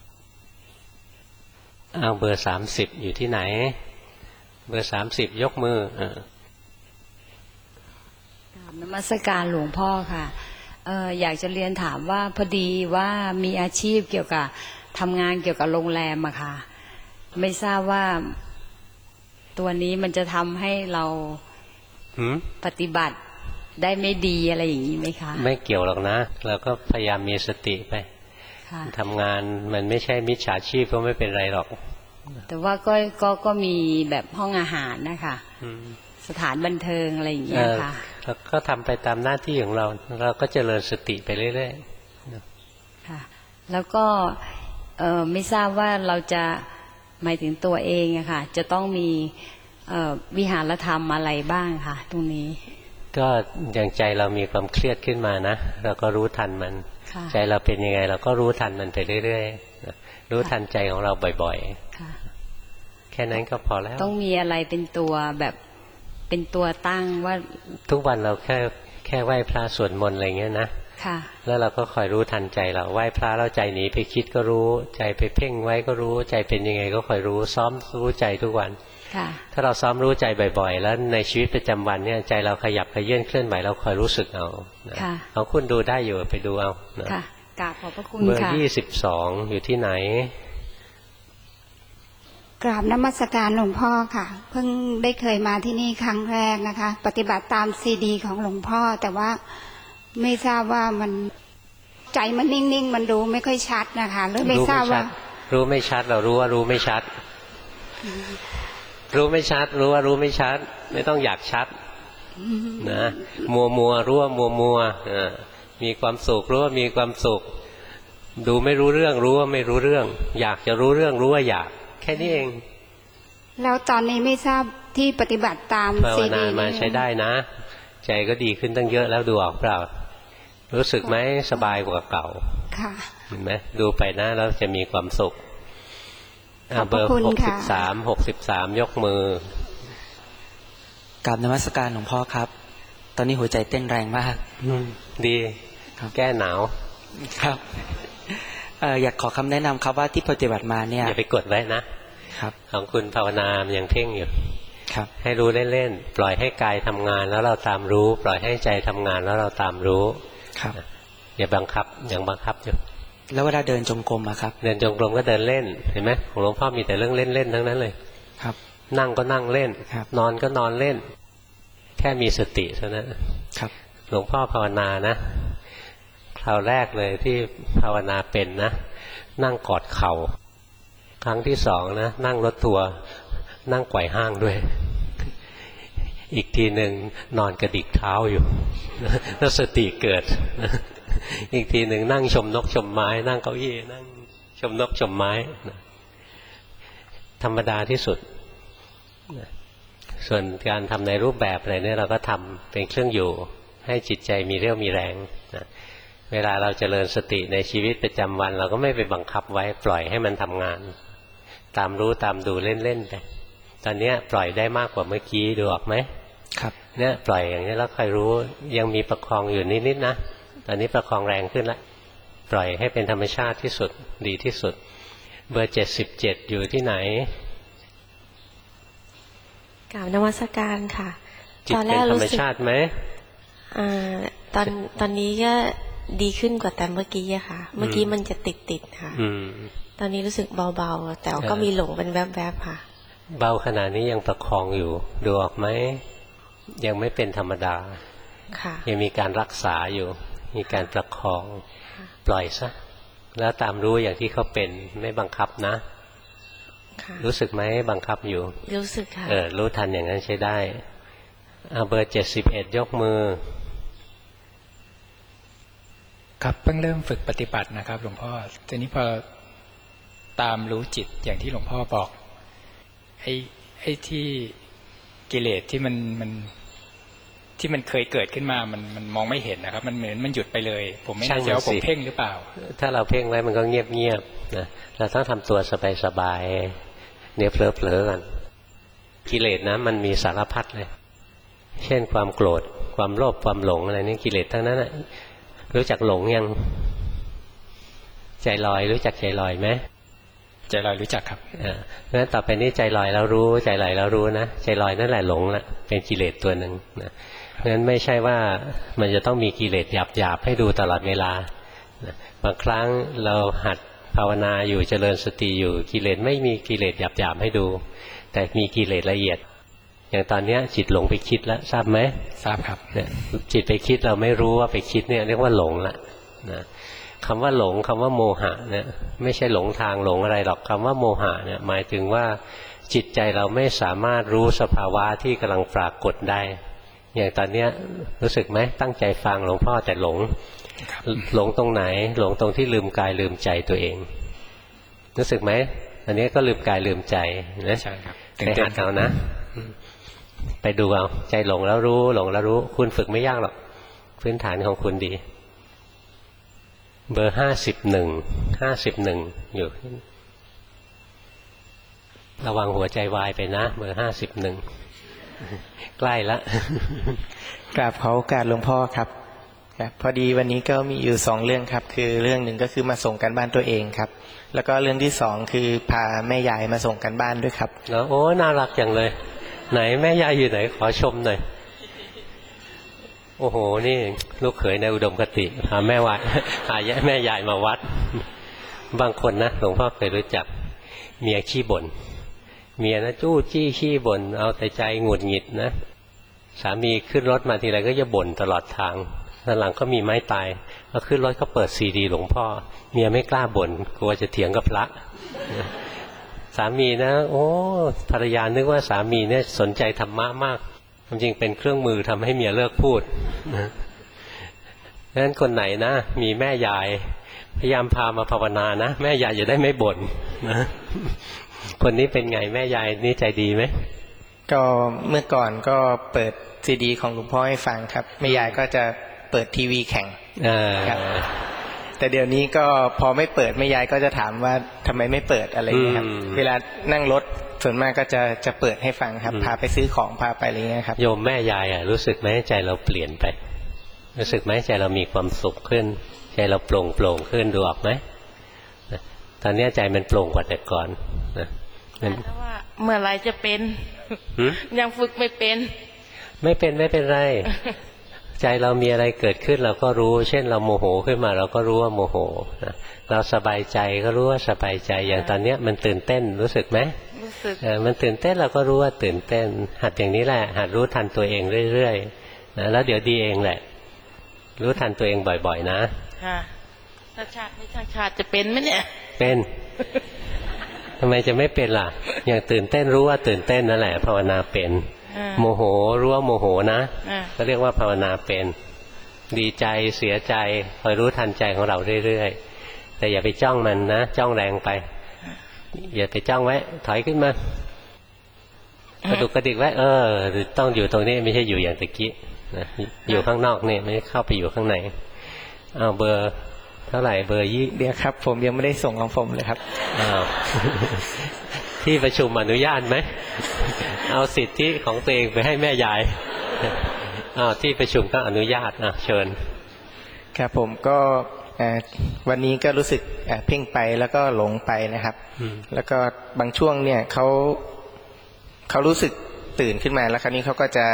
เอาเบอร์สามสิบอยู่ที่ไหนเบอร์สามสิบยกมือเออนมัสการหลวงพ่อค่ะเอออยากจะเรียนถามว่าพอดีว่ามีอาชีพเกี่ยวกับทำงานเกี่ยวกับโรงแรมอะค่ะไม่ทราบว่าตัวนี้มันจะทำให้เราปฏิบัติได้ไม่ดีอะไรอย่างนี้ไหมคะไม่เกี่ยวหรอกนะเราก็พยายามมีสติไปทำงานมันไม่ใช่มิจฉาชีพก็ไม่เป็นไรหรอกแต่ว่าก็ก็ก็มีแบบห้องอาหารนะคะสถานบันเทิงอะไรอย่างเงี้ยค่ะเราก็ทำไปตามหน้าที่ของเราเราก็เจริญสติไปเรื่อยๆค่ะแล้วก็เออไม่ทราบว่าเราจะหมายถึงตัวเองอะค่ะจะต้องมีวิหารธรรมอะไรบ้างคะตรงนี้ก็อย่างใจเรามีความเครียดขึ้นมานะเราก็รู้ทันมันใจเราเป็นยังไงเราก็รู้ทันมันไปเรื่อยๆรู้ทันใจของเราบ่อยๆแค่นั้นก็พอแล้วต้องมีอะไรเป็นตัวแบบเป็นตัวตั้งว่าทุกวันเราแค่แค่ไหว้พระสวดมนต์อะไรเงี้ยนะแล้วเราก็คอยรู้ทันใจเราไหว้พระแล้วใจหนีไปคิดก็รู้ใจไปเพ่งไว้ก็รู้ใจเป็นยังไงก็คอยรู้ซ้อมรู้ใจทุกวันถ้าเราซ้อมรู้ใจบ่อยๆแล้วในชีวิตประจำวันเนี่ยใจเราขยับขยื่นเคลื่อนไหวเราคอยรู้สึกเอาเอาคุณดูได้อยู่ไปดูเอาค่ะกราบขอบพระคุณค่ะเบอร์ยี่สิบสองอยู่ที่ไหนกราบนมัสการหลวงพ่อค่ะเพิ่งได้เคยมาที่นี่ครั้งแรกนะคะปฏิบัติตามซีดีของหลวงพ่อแต่ว่าไม่ทราบว่ามันใจมันนิ่งๆมันดูไม่ค่อยชัดนะคะหรือไม่ทราบว่ารู้ไม่ชัดเรารู้ว่ารู้ไม่ชัดรู้ไม่ชัดรู้ว่ารู้ไม่ชัดไม่ต้องอยากชัดนะมัวมัวรู้ว่ามัวมัวมีความสุขรู้ว่ามีความสุขดูไม่รู้เรื่องรู้ว่าไม่รู้เรื่องอยากจะรู้เรื่องรู้ว่าอยากแค่นี้เองแล้วตอนนี้ไม่ทราบที่ปฏิบัติตามภาวนามาใช้ได้นะใจก็ดีขึ้นตั้งเยอะแล้วดูออกเปล่ารู้สึกไหมสบายกว่าเก่าค่ะเห็นไหมดูไปนะแล้วจะมีความสุขเบอร์หกสิบสามหกสิบสามยกมือกราบนมัสการหลวงพ่อครับตอนนี้หัวใจเต้นแรงมากดีแก้หนาวครับอยากขอคำแนะนำครับว่าที่ปฏิบัติมาเนี่ยอย่าไปกดไว้นะครับของคุณภาวนายังเพ่งอยู่ครับให้รู้เล่นๆปล่อยให้กายทำงานแล้วเราตามรู้ปล่อยให้ใจทำงานแล้วเราตามรู้ครับอย่าบังคับอย่างบังคับอยู่แล้วเวลาเดินจงกรมอะครับเดินจงกรมก็เดินเล่นเห็นไหมของหลวงพ่อมีแต่เรื่องเล่นๆทั้งนั้นเลยครับนั่งก็นั่งเล่นนอนก็นอนเล่นแค่มีสติเท่านั้นครับหลวงพ่อภาวนานะคราวแรกเลยที่ภาวนาเป็นนะนั่งกอดเข่าครั้งที่สองนะนั่งรถทัวร์นั่งไขว่ห้างด้วยอีกทีหนึ่งนอนกระดิกเท้าอยู่แล้วสติเกิดอีกทีหนึ่งนั่งชมนกชมไม้นั่งเก้าอี้นั่งชมนกชมไม้ธรรมดาที่สุดส่วนการทำในรูปแบบอะไรเนี่ยเราก็ทำเป็นเครื่องอยู่ให้จิตใจมีเรี่ยวมีแรงนะเวลาเราเจริญสติในชีวิตประจำวันเราก็ไม่ไปบังคับไว้ปล่อยให้มันทำงานตามรู้ตามดูเล่นๆไปตอนนี้ปล่อยได้มากกว่าเมื่อกี้ดูออกไหมครับเนี่ยปล่อยอย่างนี้แล้วใครรู้ยังมีประคองอยู่นิดๆนะตอนนี้ประคองแรงขึ้นแล้วปล่อยให้เป็นธรรมชาติที่สุดดีที่สุดเบอร์เจ็ดสิบเจ็ดอยู่ที่ไหนกล่าวนวัตการค่ะจิตเป็นธรรมชาติไหมอ่าตอนตอนนี้ก็ดีขึ้นกว่าแต่เมื่อกี้อะค่ะเมื่อกี้มันจะติดติดค่ะตอนนี้รู้สึกเบาๆแต่ก็มีหลงเป็นแวบๆค่ะเบาขนาดนี้ยังประคองอยู่ดูออกไหมยังไม่เป็นธรรมดายังมีการรักษาอยู่มีการประคองปล่อยซะแล้วตามรู้อย่างที่เขาเป็นไม่บังคับนะรู้สึกไหมบังคับอยู่รู้สึกค่ะเออรู้ทันอย่างนั้นใช้ได้เอาเบอร์เจ็ดสิบเอ็ดยกมือครับเพิ่งเริ่มฝึกปฏิบัตินะครับหลวงพ่อทีนี้พอตามรู้จิตอย่างที่หลวงพ่อบอกไอ้ไอ้ที่กิเลสที่มันมันที่มันเคยเกิดขึ้นมามันมันมองไม่เห็นนะครับมันเหมือนมันหยุดไปเลยผมไม่แน่ใจว่าผมเพ่งหรือเปล่าถ้าเราเพ่งไว้มันก็เงียบเงียบนะเราต้องทำตัวสบายๆเนี่ยเผลอๆกันกิเลสนะมันมีสารพัดเลยเช่นความโกรธความโลภความหลงอะไรนี่กิเลสทั้งนั้นนะรู้จักหลงยังใจลอยรู้จักใจลอยไหมใจลอยรู้จักครับอ่าเพราะฉะนั้นต่อไปนี้ใจลอยแล้วรู้ใจลอยแล้วรู้นะใจลอยนั่นแหละหลงละเป็นกิเลสตัวหนึ่งนะเพราะฉะนั้นไม่ใช่ว่ามันจะต้องมีกิเลสหยาบๆให้ดูตลอดเวลานะบางครั้งเราหัดภาวนาอยู่เจริญสติอยู่กิเลสไม่มีกิเลสหยาบๆให้ดูแต่มีกิเลสละเอียดอย่างตอนนี้จิตหลงไปคิดแล้วทราบไหมทราบครับเนี่ยจิตไปคิดเราไม่รู้ว่าไปคิดเนี่ยเรียกว่าหลงละนะคำว่าหลงคำว่าโมหะเนี่ยไม่ใช่หลงทางหลงอะไรหรอกคำว่าโมหะเนี่ยหมายถึงว่าจิตใจเราไม่สามารถรู้สภาวะที่กำลังปรากฏได้อย่างตอนนี้รู้สึกไหมตั้งใจฟังหลวงพ่อแต่หลงหลงตรงไหนหลงตรงที่ลืมกายลืมใจตัวเองรู้สึกไหมอันนี้ก็ลืมกายลืมใจนะใช่ครับไปหัดเอานะไปดูเอาใจหลงแล้วรู้หลงแล้วรู้คุณฝึกไม่ยากหรอกพื้นฐานของคุณดีเบอร์ห้าสิบหนึ่งห้าสิบหนึ่งอยู่ระวังหัวใจวายไปนะเบอร์ห้าสิบหนึ่งใกล้ละกราบขอโอกาสหลวงพ่อครับพอดีวันนี้ก็มีอยู่สองเรื่องครับคือเรื่องหนึ่งก็คือมาส่งกันบ้านตัวเองครับแล้วก็เรื่องที่สองคือพาแม่ยายมาส่งกันบ้านด้วยครับแล้วโอ้น่ารักจังเลยไหนแม่ยายอยู่ไหนขอชมหน่อยโอ้โหนี่ลูกเขยในอุดมคติพาแม่วัดพาแม่ยายมาวัดบางคนนะหลวงพ่อเคยรู้จักเมียขี้บ่นเมียนะจู้จี้ขี้บ่นเอาแต่ใจหงุดหงิดนะสามีขึ้นรถมาทีไรก็จะบ่นตลอดทางตอนหลังก็มีไม้ตายก็ขึ้นรถก็เปิดซีดีหลวงพ่อเมียไม่กล้าบ่นกลัวจะเถียงกับพระสามีนะโอ้ภรรยานึกว่าสามีเนี่ยสนใจธรรมะมากจริงๆเป็นเครื่องมือทำให้เมียเลิกพูดดังนั้นคนไหนนะมีแม่ยายพยายามพามาภาวนานะแม่ยายจะได้ไม่บ่นนะคนนี้เป็นไงแม่ยายนี่ใจดีไหมก็เมื่อก่อนก็เปิดซีดีของหลวงพ่อให้ฟังครับแม่ยายก็จะเปิดทีวีแข่งครับแต่เดี๋ยวนี้ก็พอไม่เปิดแม่ยายก็จะถามว่าทำไมไม่เปิดอะไรอย่างเงี้ยครับเวลานั่งรถส่วนมากก็จะจะเปิดให้ฟังครับพาไปซื้อของพาไปอะไรเงี้ยครับโยมแม่ยายอ่ะรู้สึกไหมใจเราเปลี่ยนไปรู้สึกไหมใจเรามีความสุขขึ้นใจเราโปร่งโปร่งขึ้นดูออกไหมตอนนี้ใจมันโปร่งกว่าแต่ก่อนนะแต่ว่าเมื่อไรจะเป็นยังฝึกไม่เป็นไม่เป็นไม่เป็นไรใจเรามีอะไรเกิดขึ้นเราก็รู้เช่นเราโมโหขึ้นมาเราก็รู้ว่าโมโหนะเราสบายใจก็รู้ว่าสบายใจอย่างตอนนี้มันตื่นเต้นรู้สึกไหมรู้สึกมันตื่นเต้นเราก็รู้ว่าตื่นเต้นหัดอย่างนี้แหละหัดรู้ทันตัวเองเรื่อยๆนะแล้วเดี๋ยวดีเองแหละรู้ทันตัวเองบ่อยๆนะค่ะถ้าชาติไม่ช่างชาติจะเป็นไหมเนี่ยเป็นทำไมจะไม่เป็นล่ะอย่างตื่นเต้นรู้ว่าตื่นเต้นนั่นแหละภาวนาเป็นโมโหรู้ว่าโมโหนะก็เรียกว่าภาวนาเป็นดีใจเสียใจคอยรู้ทันใจของเราเรื่อยๆแต่อย่าไปจ้องมันนะจ้องแรงไปอย่าไปจ้องไว้ถอยขึ้นมากระดุกกระดิกไว้เออต้องอยู่ตรงนี้ไม่ใช่อยู่อย่างตะกี้นะอยู่ข้างนอกนี่ไม่เข้าไปอยู่ข้างในเอาเบอร์เท่าไหร่เบอร์ยี่เดี๋ยวครับผมยังไม่ได้ส่งของผมเลยครับอ้าวที่ประชุมอนุญาตไหมเอาสิทธิของตัวเองไปให้แม่ยายอ้าวที่ประชุมก็อนุญาตอ่ะเชิญครับผมก็วันนี้ก็รู้สึกเพ่งไปแล้วก็หลงไปนะครับแล้วก็บางช่วงเนี่ยเขาเขารู้สึกตื่นขึ้นมาแล้วคราวนี้เขาก็จะ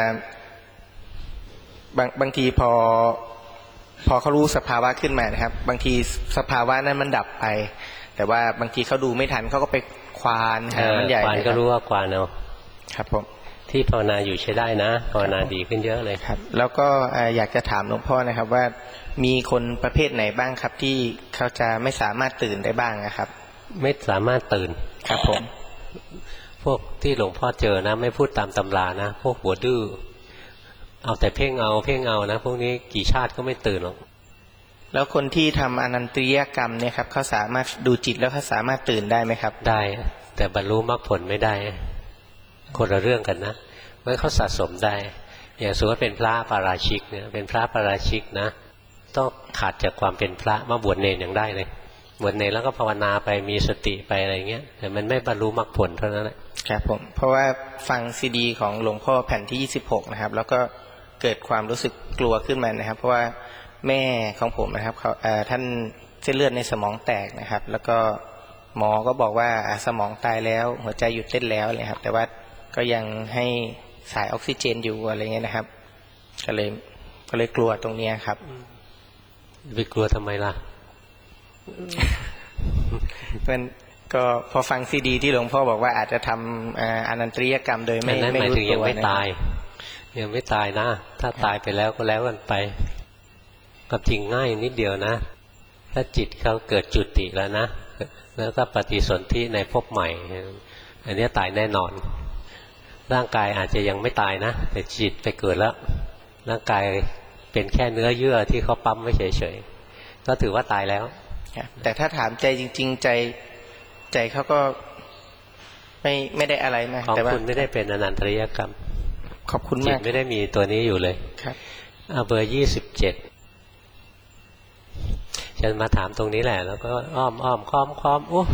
บางบางทีพอพอเขารู้สภาวะขึ้นมานะครับบางทีสภาวะนั้นมันดับไปแต่ว่าบางทีเขาดูไม่ทันเขาก็ไปควานหามันใหญ่ควานก็รู้ว่าควานเอาครับผมที่ภาวนาอยู่ใช้ได้นะภาวนาดีขึ้นเยอะเลยครับแล้วก็อยากจะถามหลวงพ่อนะครับว่ามีคนประเภทไหนบ้างครับที่เขาจะไม่สามารถตื่นได้บ้างนะครับไม่สามารถตื่นครับผมพวกที่หลวงพ่อเจอนะไม่พูดตามตำรานะพวกหัวดื้อเอาแต่เพ่งเอาเพ่งเอานะพวกนี้กี่ชาติก็ไม่ตื่นหรอกแล้วคนที่ทำอนันตริยกรรมเนี่ยครับเขาสามารถดูจิตแล้วเขาสามารถตื่นได้ไหมครับได้แต่บรรลุมรรคผลไม่ได้คนละเรื่องกันนะเมื่อเขาสะสมได้อย่างสมมติเป็นพระปาราชิกเนี่ยเป็นพระปาราชิกนะต้องขาดจากความเป็นพระมาบวชเนรยังได้เลยบวชเนรแล้วก็ภาวนาไปมีสติไปอะไรเงี้ยแต่มันไม่บรรลุมรรคผลเท่านั้นแหละครับผมเพราะว่าฟังซีดีของหลวงพ่อแผ่นที่ยี่สิบหกนะครับแล้วก็เกิดความรู้สึกกลัวขึ้นมานะครับเพราะว่าแม่ของผมนะครับเขาท่านเส้นเลือดในสมองแตกนะครับแล้วก็หมอก็บอกว่าสมองตายแล้วหัวใจหยุดเต้นแล้วเลยครับแต่ว่าก็ยังให้สายออกซิเจนอยู่อะไรเงี้ยนะครับก็เลยก็เลยกลัวตรงนี้ครับไปกลัวทำไมล่ะเพื่อนก็พอฟังซีดีที่หลวงพ่อบอกว่าอาจจะทำอนันตริยกรรมโดยไม่ไม่รู้ตัวยังไม่ตายยังไม่ตายนะถ้าตายไปแล้วก็แล้วกันไปกับจริงง่ายนิดเดียวนะถ้าจิตเขาเกิดจุติแล้วนะแล้วก็ปฏิสนธิในภพใหม่อันนี้ตายแน่นอนร่างกายอาจจะยังไม่ตายนะแต่จิตไปเกิดแล้วร่างกายเป็นแค่เนื้อเยื่อที่เขาปั๊มไว้เฉยๆก็ถือว่าตายแล้วแต่ถ้าถามใจจริงๆใจใจเขาก็ไม่ไม่ได้อะไรนะของคุณไม่ได้เป็นอนันตริยกรรมขอบคุณมากจิตไม่ได้มีตัวนี้อยู่เลยครับเอาเบอร์ยี่สิบเจ็ดจะมาถามตรงนี้แหละแล้วก็อ้อมอ้อมค้อมค้อมโอ้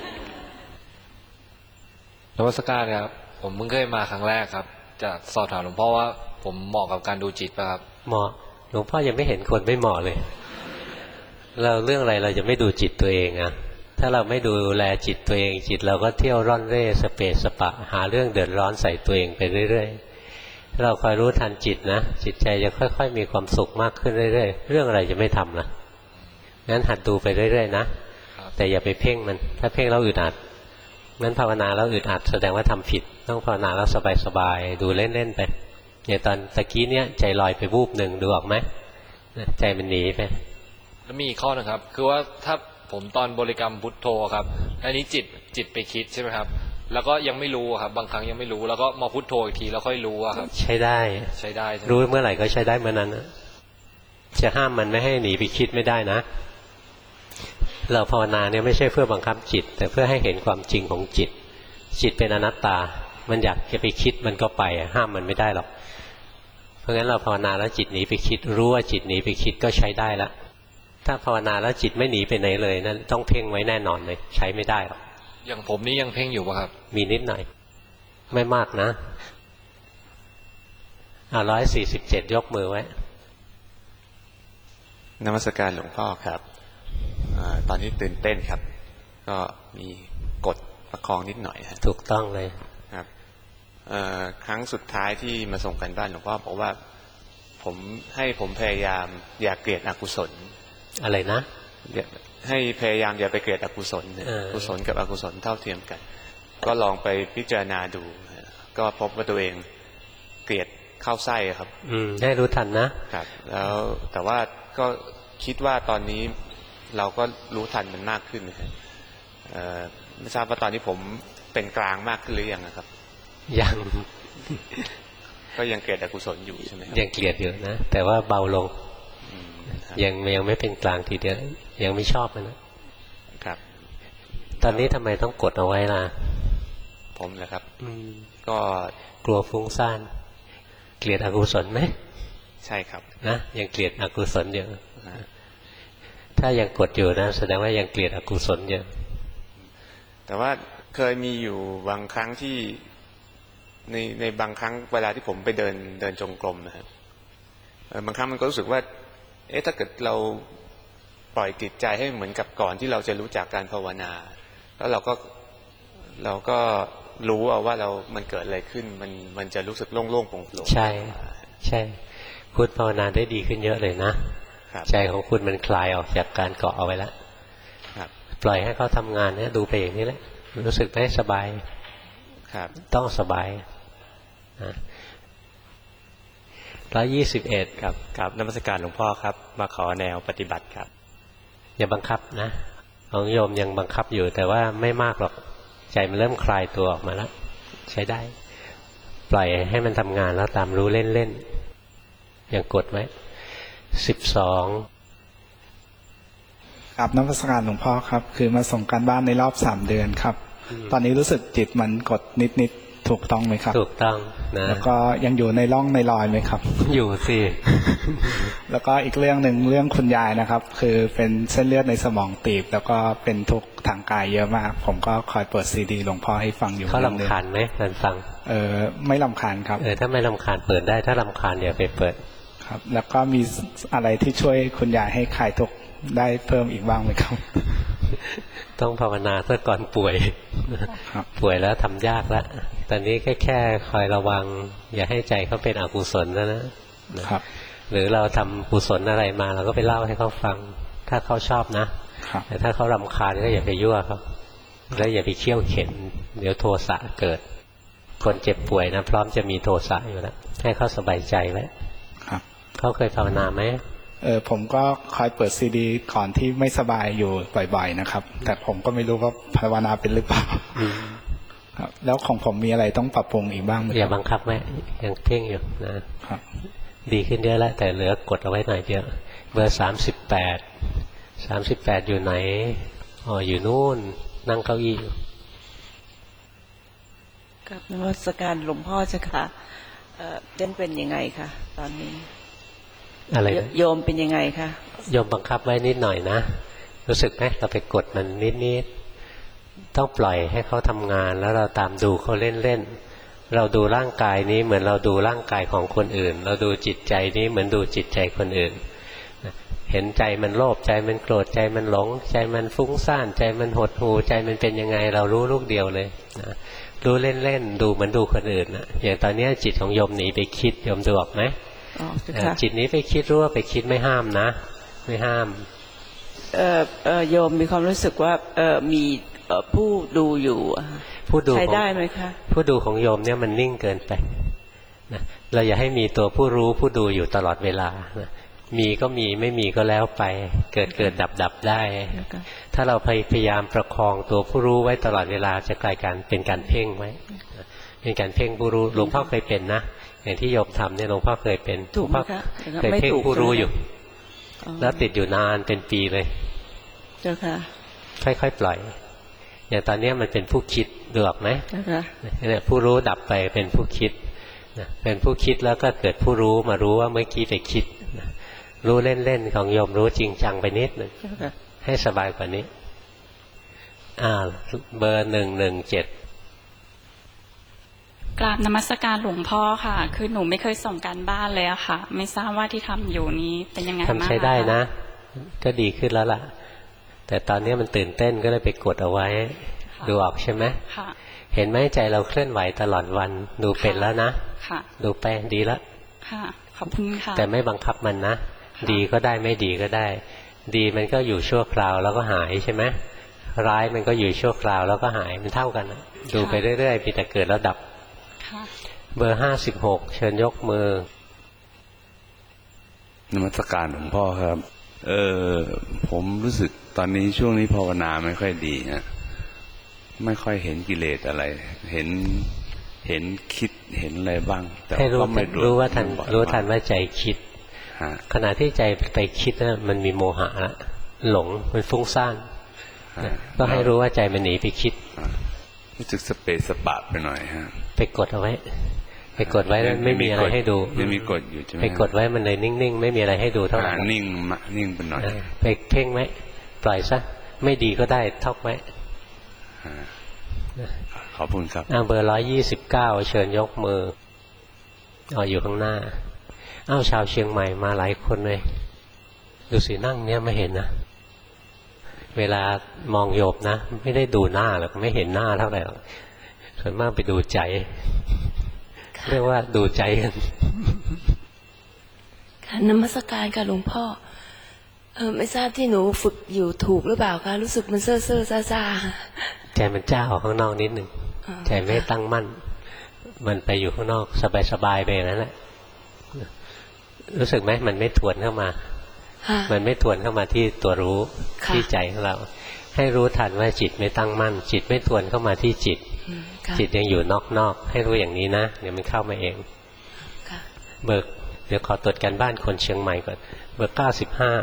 นวัตการครับผมเพิ่งเคยมาครั้งแรกครับจะสอบถามหลวงพ่อว่าผมเหมาะกับการดูจิตป่ะครับเหมาะหลวงพ่อยังไม่เห็นคนไม่เหมาะเลยเราเรื่องอะไรเราจะไม่ดูจิตตัวเองอะถ้าเราไม่ดูแลจิตตัวเองจิตเราก็เที่ยวร่อนเร่สเปสสปะหาเรื่องเดือดร้อนใส่ตัวเองไปเรื่อยๆถ้าเราคอยรู้ทันจิตนะจิตใจจะค่อยๆมีความสุขมากขึ้นเรื่อยๆเรื่องอะไรจะไม่ทำล่ะงั้นหัดดูไปเรื่อยๆนะแต่อย่าไปเพ่งมันถ้าเพ่งเราอึดอัดงั้นภาวนาแล้วอึดอัดแสดงว่าทำผิดต้องภาวนาแล้วสบายๆดูเล่นๆไปอย่างตอนตะกี้เนี้ยใจลอยไปวูบหนึ่งดูออกไหมใจมันหนีไปแล้วมีอีกข้อนึงครับคือว่าถ้าผมตอนบริกรรมพุทโธครับอันนี้จิตจิตไปคิดใช่ไหมครับแล้วก็ยังไม่รู้ครับบางครั้งยังไม่รู้แล้วก็มาพุทโธอีกทีแล้วค่อยรู้ครับใช้ได้ใช้ได้รู้เมื่อไหร่ก็ใช้ได้เมื่อนั้นจะห้ามมันไม่ให้หนีไปคิดไม่ได้นะเราภาวนาเนี่ยไม่ใช่เพื่อบังคับจิตแต่เพื่อให้เห็นความจริงของจิตจิตเป็นอนัตตามันอยากจะไปคิดมันก็ไปห้ามมันไม่ได้หรอกเพราะงั้นเราภาวนาแล้วจิตหนีไปคิดรู้ว่าจิตหนีไปคิดก็ใช้ได้ละถ้าภาวนาแล้วจิตไม่หนีไปไหนเลยนั่นต้องเพ่งไว้แน่นอนเลยใช้ไม่ได้หรอกอย่างผมนี่ยังเพ่งอยู่ป่ะครับมีนิดหน่อยไม่มากนะอ่าร้อยสี่สิบเจ็ดยกมือไว้นมัสการหลวงพ่อครับอตอนนี้ตื่นเต้นครับก็มีกดประคองนิดหน่อยครับถูกต้องเลยครับครั้งสุดท้ายที่มาส่งกันบ้านหลวงพ่อบอกว่าผมให้ผมพยายามอย่าเกลียดอกุศลอะไรนะให้พยายามอย่าไปเกลียดอกุศลกุศลกับอกุศลเท่าเทียมกันก็ลองไปพิจารณาดูก็พบว่าตัวเองเกลียดเข้าไส้ครับอืมได้รู้ทันนะครับแล้วแต่ว่าก็คิดว่าตอนนี้เราก็รู้ทันมันมากขึ้นนะครับไม่ทราบว่าตอนนี้ผมเป็นกลางมากขึ้นหรือยังนะครับยังก็ยังเกลียดอกุศลอยู่ใช่ไหมยังเกลียดอยู่นะแต่ว่าเบาลงยังยังไม่เป็นกลางทีเดียวยังไม่ชอบมันนะครับตอนนี้ทำไมต้องกดเอาไว้ล่ะผมนะครับอืมก็กลัวฟุ้งซ่านเกลียดอกุศลไหมใช่ครับนะยังเกลียดอกุศลอยู่ถ้ายังกดอยู่นะแสดงว่ายังเกลียดอกุศลอยู่แต่ว่าเคยมีอยู่บางครั้งที่ในในบางครั้งเวลาที่ผมไปเดินเดินจงกรมนะครับบางครั้งมันก็รู้สึกว่าเอ๊ะถ้าเกิดเราปล่อยจิตใจให้เหมือนกับก่อนที่เราจะรู้จักการภาวนาแล้วเราก็เราก็รู้เอาว่าเรามันเกิดอะไรขึ้นมันมันจะรู้สึกโล่งๆโปร่งๆใช่ใช่คุณภาวนาได้ดีขึ้นเยอะเลยนะใจของคุณมันคลายออกจากการเกาะเอาไว้แล้วปล่อยให้เขาทำงานเนี่ยดูไปอย่างนี้แหละรู้สึกได้สบายครับต้องสบายนะร้อยยี่สิบเอ็ดครับกับนมัสการหลวงพ่อครับมาขอแนวปฏิบัติครับอย่าบังคับนะของโยมยังบังคับอยู่แต่ว่าไม่มากหรอกใจมันเริ่มคลายตัวออกมาแล้วใช้ได้ปล่อยให้มันทำงานแล้วตามรู้เล่นๆยังกดไว้สิบสองกับนมัสการหลวงพ่อครับคือมาส่งการบ้านในรอบสามเดือนครับตอนนี้รู้สึกจิตมันกดนิดๆถูกต้องไหมครับถูกต้องนะแล้วก็ยังอยู่ในร่องในรอยไหมครับอยู่สิแล้วก็อีกเรื่องหนึ่งเรื่องคุณยายนะครับคือเป็นเส้นเลือดในสมองตีบแล้วก็เป็นทุกข์ทางกายเยอะมากผมก็คอยเปิดซีดีหลวงพ่อให้ฟังอยู่เขารำคาญไหมการฟังเออไม่รำคาญครับเออถ้าไม่รำคาญเปิดได้ถ้ารำคาญอย่าไปเปิดครับแล้วก็มีอะไรที่ช่วยคุณยายให้คลายทุกข์ได้เพิ่มอีกบ้างไหมครับต้องภาวนาซะก่อนป่วยป่วยแล้วทำยากแล้วตอนนี้แค่แค่คอยระวังอย่าให้ใจเขาเป็นอกุศลนะนะครับหรือเราทำกุศลอะไรมาเราก็ไปเล่าให้เขาฟังถ้าเขาชอบนะแต่ถ้าเขารำคาญก็อย่าไปยั่วเขาแล้วอย่าไปเคี่ยวเข็นเดี๋ยวโทสะเกิดคนเจ็บป่วยนะพร้อมจะมีโทสะอยู่แล้วให้เขาสบายใจไว้เขาเคยภาวนาไหมเออผมก็คอยเปิดซีดีก่อนที่ไม่สบายอยู่บ่อยๆนะครับแต่ผมก็ไม่รู้ว่าภาวนาเป็นหรือเปล่าครับแล้วของผมมีอะไรต้องปรับปรุงอีกบ้างไหมอย่าบังคับไหมยังเพ่งอยู่นะครับดีขึ้นเยอะแล้วแต่เหลือกดเอาไว้หน่อยเดียวเบอร์สามสิบแปดสามสิบแปดอยู่ไหนอ๋ออยู่นู่นนั่งเก้าอี้อยู่กับนมัสการหลวงพ่อเจ้าค่ะเอ่อเต้นเป็นยังไงคะตอนนี้อะไรโยมเป็นยังไงคะโยมบังคับไว้นิดหน่อยนะรู้สึกไหมเราไปกดมันนิดๆต้องปล่อยให้เขาทำงานแล้วเราตามดูเขาเล่นๆเราดูร่างกายนี้เหมือนเราดูร่างกายของคนอื่นเราดูจิตใจนี้เหมือนดูจิตใจคนอื่นเห็นใจมันโลภใจมันโกรธใจมันหลงใจมันฟุ้งซ่านใจมันหดหู่ใจมันเป็นยังไงเรารู้ลูกเดียวเลยนะรู้เล่นๆดูเหมือนดูคนอื่นนะอย่างตอนนี้จิตของโยมหนีไปคิดโยมดูออกไหมจิตนี้ไปคิดรู้ว่าไปคิดไม่ห้ามนะไม่ห้ามเออเออโยมมีความรู้สึกว่าเออมีผู้ดูอยู่ผู้ดูใช้ได้ไหมคะผู้ดูของโยมเนี่ยมันนิ่งเกินไปนะเราอย่าให้มีตัวผู้รู้ผู้ดูอยู่ตลอดเวลานะมีก็มีไม่มีก็แล้วไปเกิดเกิดดับดับได้ถ้าเราพยายามประคองตัวผู้รู้ไว้ตลอดเวลาจะกลายการเป็นการเพ่งไว้เป็นการเพ่งผู้รู้หลวงพ่อเคยเป็นนะอย่างที่โยมทำเนี่ยหลวงพ่อเคยเป็นหลวงพ่อเคยเพ่งผู้รู้อยู่แล้วติดอยู่นานเป็นปีเลยเจ้าค่ะค่อยๆปล่อยอย่างตอนนี้มันเป็นผู้คิดดูออกไหมเนี่ยผู้รู้ดับไปเป็นผู้คิดเป็นผู้คิดแล้วก็เกิดผู้รู้มารู้ว่าเมื่อกี้ไปคิดรู้เล่นๆของโยมรู้จริงจังไปนิดหนึ่งให้สบายกว่านี้อ่าเบอร์หนึ่งหนึ่งเจ็ดกราบนมัสการหลวงพ่อค่ะคือหนูไม่เคยส่งการบ้านเลยอะค่ะไม่ทราบว่าที่ทำอยู่นี้เป็นยังไงบ้างทำใช้ได้นะก็ดีขึ้นแล้วล่ะแต่ตอนนี้มันตื่นเต้นก็เลยไปกดเอาไว้ดูออกใช่ไหมเห็นไหมใจเราเคลื่อนไหวตลอดวันดูเป็นแล้วนะดูไปดีแล้วขอบคุณค่ะแต่ไม่บังคับมันนะดีก็ได้ไม่ดีก็ได้ดีมันก็อยู่ชั่วคราวแล้วก็หายใช่ไหมร้ายมันก็อยู่ชั่วคราวแล้วก็หายมันเท่ากันดูไปเรื่อยๆมีแต่เกิดแล้วดับเบอร์ห้าสิบหกเชิญยกมือนมัสการหลวงพ่อครับเออผมรู้สึกตอนนี้ช่วงนี้ภาวนาไม่ค่อยดีฮะไม่ค่อยเห็นกิเลสอะไรเห็นเห็นคิดเห็นอะไรบ้างแต่ก็ไม่รู้ว่าทันรู้ทันว่าใจคิดขณะที่ใจไปคิดนะมันมีโมหะละหลงมันฟุ้งซ่านก็ให้รู้ว่าใจมันหนีไปคิดรู้สึกสเปซสปะไปหน่อยฮะไปกดเอาไว้ไปกดไว้แล้วไม่มีอะไรให้ดูยังมีกดอยู่ใช่ไหมไปกดไว้มันเลยนิ่งๆไม่มีอะไรให้ดูเท่าไหร่นิ่งนิ่งไปหน่อยไปเพ่งไว้ปล่อยซะไม่ดีก็ได้ท่องไว้ขอบคุณครับเบอร์ร้อยยี่สิบเก้าเชิญยกมือเอาอยู่ข้างหน้าอ้าวชาวเชียงใหม่มาหลายคนเลยดูสินั่งเนี้ยไม่เห็นนะเวลามองโยบนะไม่ได้ดูหน้าหรอกไม่เห็นหน้าเท่าไหร่หรอกส่วนมากไปดูใจเรียกว่าดูใจกันค่ะนมัสการค่ะหลวงพ่อเออไม่ทราบที่หนูฝึกอยู่ถูกหรือเปล่าคะรู้สึกมันเซ่อเซ่อซ่าซ่าใจมันเจ้าข้างนอกนิดหนึ่งใจไม่ตั้งมั่นมันไปอยู่ข้างนอกสบายๆไปนั่นแหละรู้สึกไหมมันไม่ทวนเข้ามามันไม่ทวนเข้ามาที่ตัวรู้ที่ใจของเราให้รู้ทันว่าจิตไม่ตั้งมั่นจิตไม่ทวนเข้ามาที่จิตจิตยังอยู่นอกๆให้รู้อย่างนี้นะเดี๋ยวมันเข้ามาเองเบิกเดี๋ยวขอตรวจการบ้านคนเชียงใหม่ก่อนเบิกเก้าสิบห้า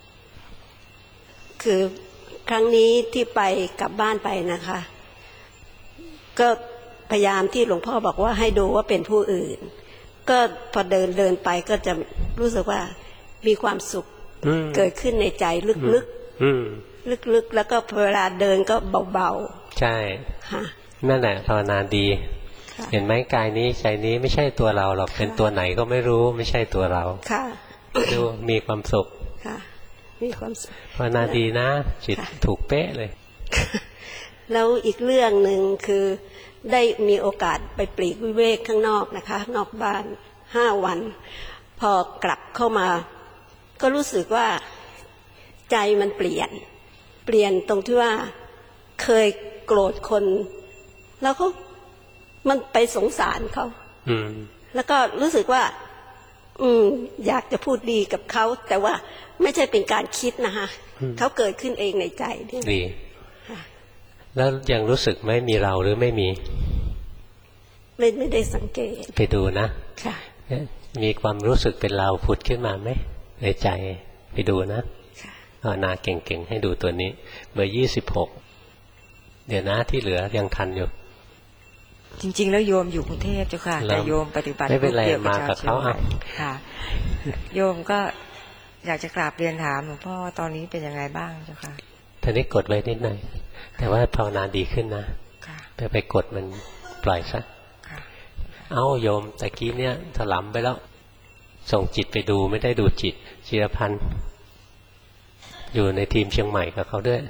คือครั้งนี้ที่ไปกลับบ้านไปนะคะก็พยายามที่หลวงพ่อบอกว่าให้ดูว่าเป็นผู้อื่นก็พอเดินเดินไปก็จะรู้สึกว่ามีความสุขเกิดขึ้นในใจลึกๆลึกๆแล้วก็เวลาเดินก็เบาๆใช่นั่นแหละภาวนาดีเห็นไหมกายนี้ใจนี้ไม่ใช่ตัวเราหรอกเป็นตัวไหนก็ไม่รู้ไม่ใช่ตัวเราดูมีความสุขมีความสุขภาวนาดีนะจิตถูกเป๊ะเลยแล้วอีกเรื่องหนึ่งคือได้มีโอกาสไปปลีกวิเวกข้างนอกนะคะนอกบ้านห้าวันพอกลับเข้ามาก็รู้สึกว่าใจมันเปลี่ยนเปลี่ยนตรงที่ว่าเคยโกรธคนแล้วก็มันไปสงสารเขาแล้วก็รู้สึกว่าอืมอยากจะพูดดีกับเขาแต่ว่าไม่ใช่เป็นการคิดนะคะเขาเกิดขึ้นเองในใจดีแล้วยังรู้สึกไหมมีเราหรือไม่มีไม่ไม่ได้สังเกตไปดูนะค่ะมีความรู้สึกเป็นเราผุดขึ้นมาไหมในใจไปดูนะภาวนาเก่งๆให้ดูตัวนี้เบอร์ยี่สิบหกเดี๋ยวนะที่เหลือยังทันอยู่จริงๆแล้วโยมอยู่กรุงเทพเจ้าค่ะแต่โยมปฏิบัติไม่เป็นไรมากับเขาค่ะโยมก็อยากจะกราบเรียนถามหลวงพ่อตอนนี้เป็นยังไงบ้างเจ้าค่ะท่านนี้กดไว้นิดหน่อยแต่ว่าภาวนาดีขึ้นนะไปไปกดมันปล่อยซะเอ้าโยมตะกี้เนี่ยถลำไปแล้วส่งจิตไปดูไม่ได้ดูจิตจิรพันธ์อยู่ในทีมเชียงใหม่กับเขาด้วย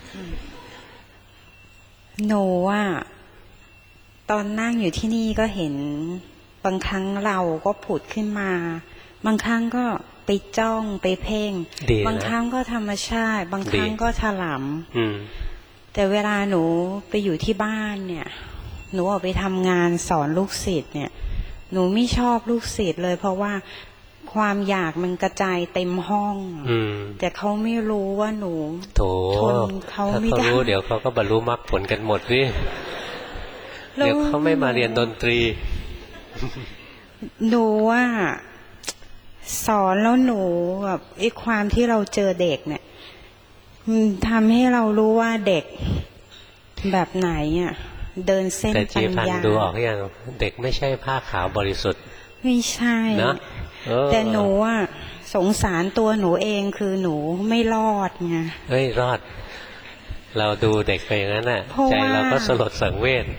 หนูอ่ะตอนนั่งอยู่ที่นี่ก็เห็นบางครั้งเราก็ผุดขึ้นมาบางครั้งก็ไปจ้องไปเพ่งบางครั้งก็ธรรมชาติบางครั้งก็ถลแต่เวลาหนูไปอยู่ที่บ้านเนี่ยหนูออกไปทำงานสอนลูกศิษย์เนี่ยหนูไม่ชอบลูกศิษย์เลยเพราะว่าความอยากมันกระจายเต็มห้องแต่เขาไม่รู้ว่าหนูทนเขาไม่ได้ถ้าเขารู้เดี๋ยวเขาก็บรรลุมรรคผลกันหมดสิเดี๋ยวเขาไม่มาเรียนดนตรีหนูว่าสอนแล้วหนูแบบไอ้ความที่เราเจอเด็กเนี่ยมันทำให้เรารู้ว่าเด็กแบบไหนอ่ะเดินเส้นปัญญาแต่จีพันดูออกยังเด็กไม่ใช่ผ้าขาวบริสุทธิ์ไม่ใช่นะแต่หนูอ่ะสงสารตัวหนูเองคือหนูไม่รอดไงเฮ้ยรอดเราดูเด็กไปอย่างนั้นน่ะใจเราก็สลดสังเวช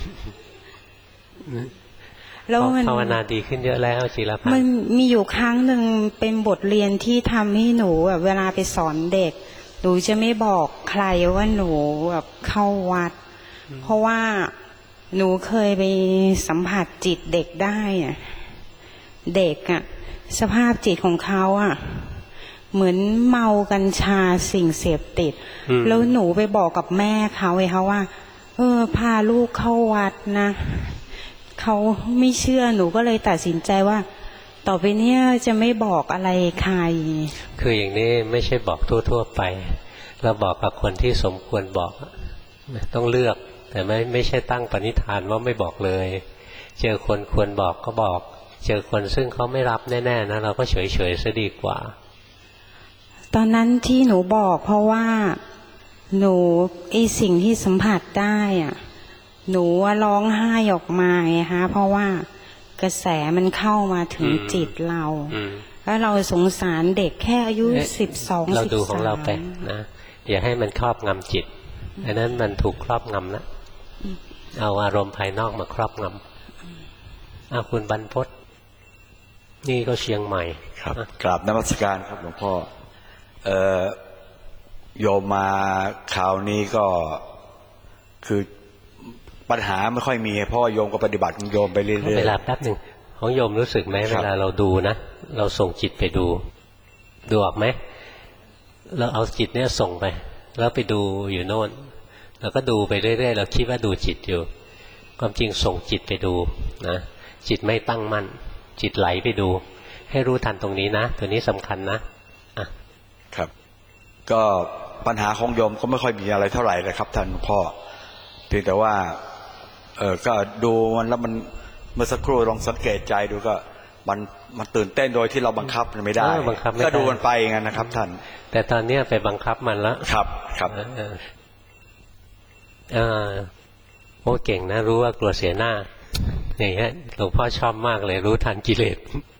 แล้วภาวนาดีขึ้นเยอะแล้วจิรพันธ์มันมีอยู่ครั้งหนึ่งเป็นบทเรียนที่ทำให้หนูแบบเวลาไปสอนเด็กหนูจะไม่บอกใครว่าหนูแบบเข้าวัดเพราะว่าหนูเคยไปสัมผัสจิตเด็กได้อะเด็กอะสภาพจิตของเขาอะเหมือนเมากัญชาสิ่งเสพติดแล้วหนูไปบอกกับแม่เขาไอ้เขาว่าเออพาลูกเข้าวัดนะเขาไม่เชื่อหนูก็เลยตัดสินใจว่าต่อไปเนี้ยจะไม่บอกอะไรใครคืออย่างนี้ไม่ใช่บอกทั่วๆไปเราบอกกับคนที่สมควรบอกต้องเลือกแต่ไม่ไม่ใช่ตั้งปณิธานว่าไม่บอกเลยเจอคนควรบอกก็บอกเจอคนซึ่งเขาไม่รับแน่ๆนะเราก็เฉยๆซะดีกว่าตอนนั้นที่หนูบอกเพราะว่าหนูไอสิ่งที่สัมผัสได้อ่ะหนูร้องไห้ออกมาไงฮะเพราะว่ากระแสมันเข้ามาถึงจิตเราแล้วเราสงสารเด็กแค่อายุสิบสองสิบสามเราดูของเราไปนะอย่าให้มันครอบงำจิตอันนั้นมันถูกครอบงำนะเอาอารมณ์ภายนอกมาครอบงำเอาคุณบรรพตนี่ก็เชียงใหม่ครับกราบนมัสการครับหลวงพ่อเอ่อโยมมาคราวนี้ก็คือปัญหาไม่ค่อยมีเพราะโยมก็ปฏิบัติของโยมไปเรื่อยๆเวลาแป๊บหนึ่งของโยมรู้สึกไหมเวลาเราดูนะเราส่งจิตไปดูดูออกไหมเราเอาจิตเนี่ยส่งไปแล้วไปดูอยู่โน่นแล้วก็ดูไปเรื่อยๆเราคิดว่าดูจิตอยู่ความจริงส่งจิตไปดูนะจิตไม่ตั้งมั่นจิตไหลไปดูให้รู้ทันตรงนี้นะตัวนี้สำคัญนะอ่ะครับก็ปัญหาของโยมก็ไม่ค่อยมีอะไรเท่าไหร่เลยครับท่านพ่อเพียงแต่ว่าเออก็ดูมันแล้วมันเมื่อสักครู่ลองสังเกตใจดูก็มันมันตื่นเต้นโดยที่เราบังคับมันไม่ได้ก็ดูมันไปงั้นนะครับท่านแต่ตอนนี้ไปบังคับมันแล้วครับครับอ่าโอ้เก่งนะรู้ว่ากลัวเสียหน้าอย่างเงี้ยหลวงพ่อชอบมากเลยรู้ทันกิเลส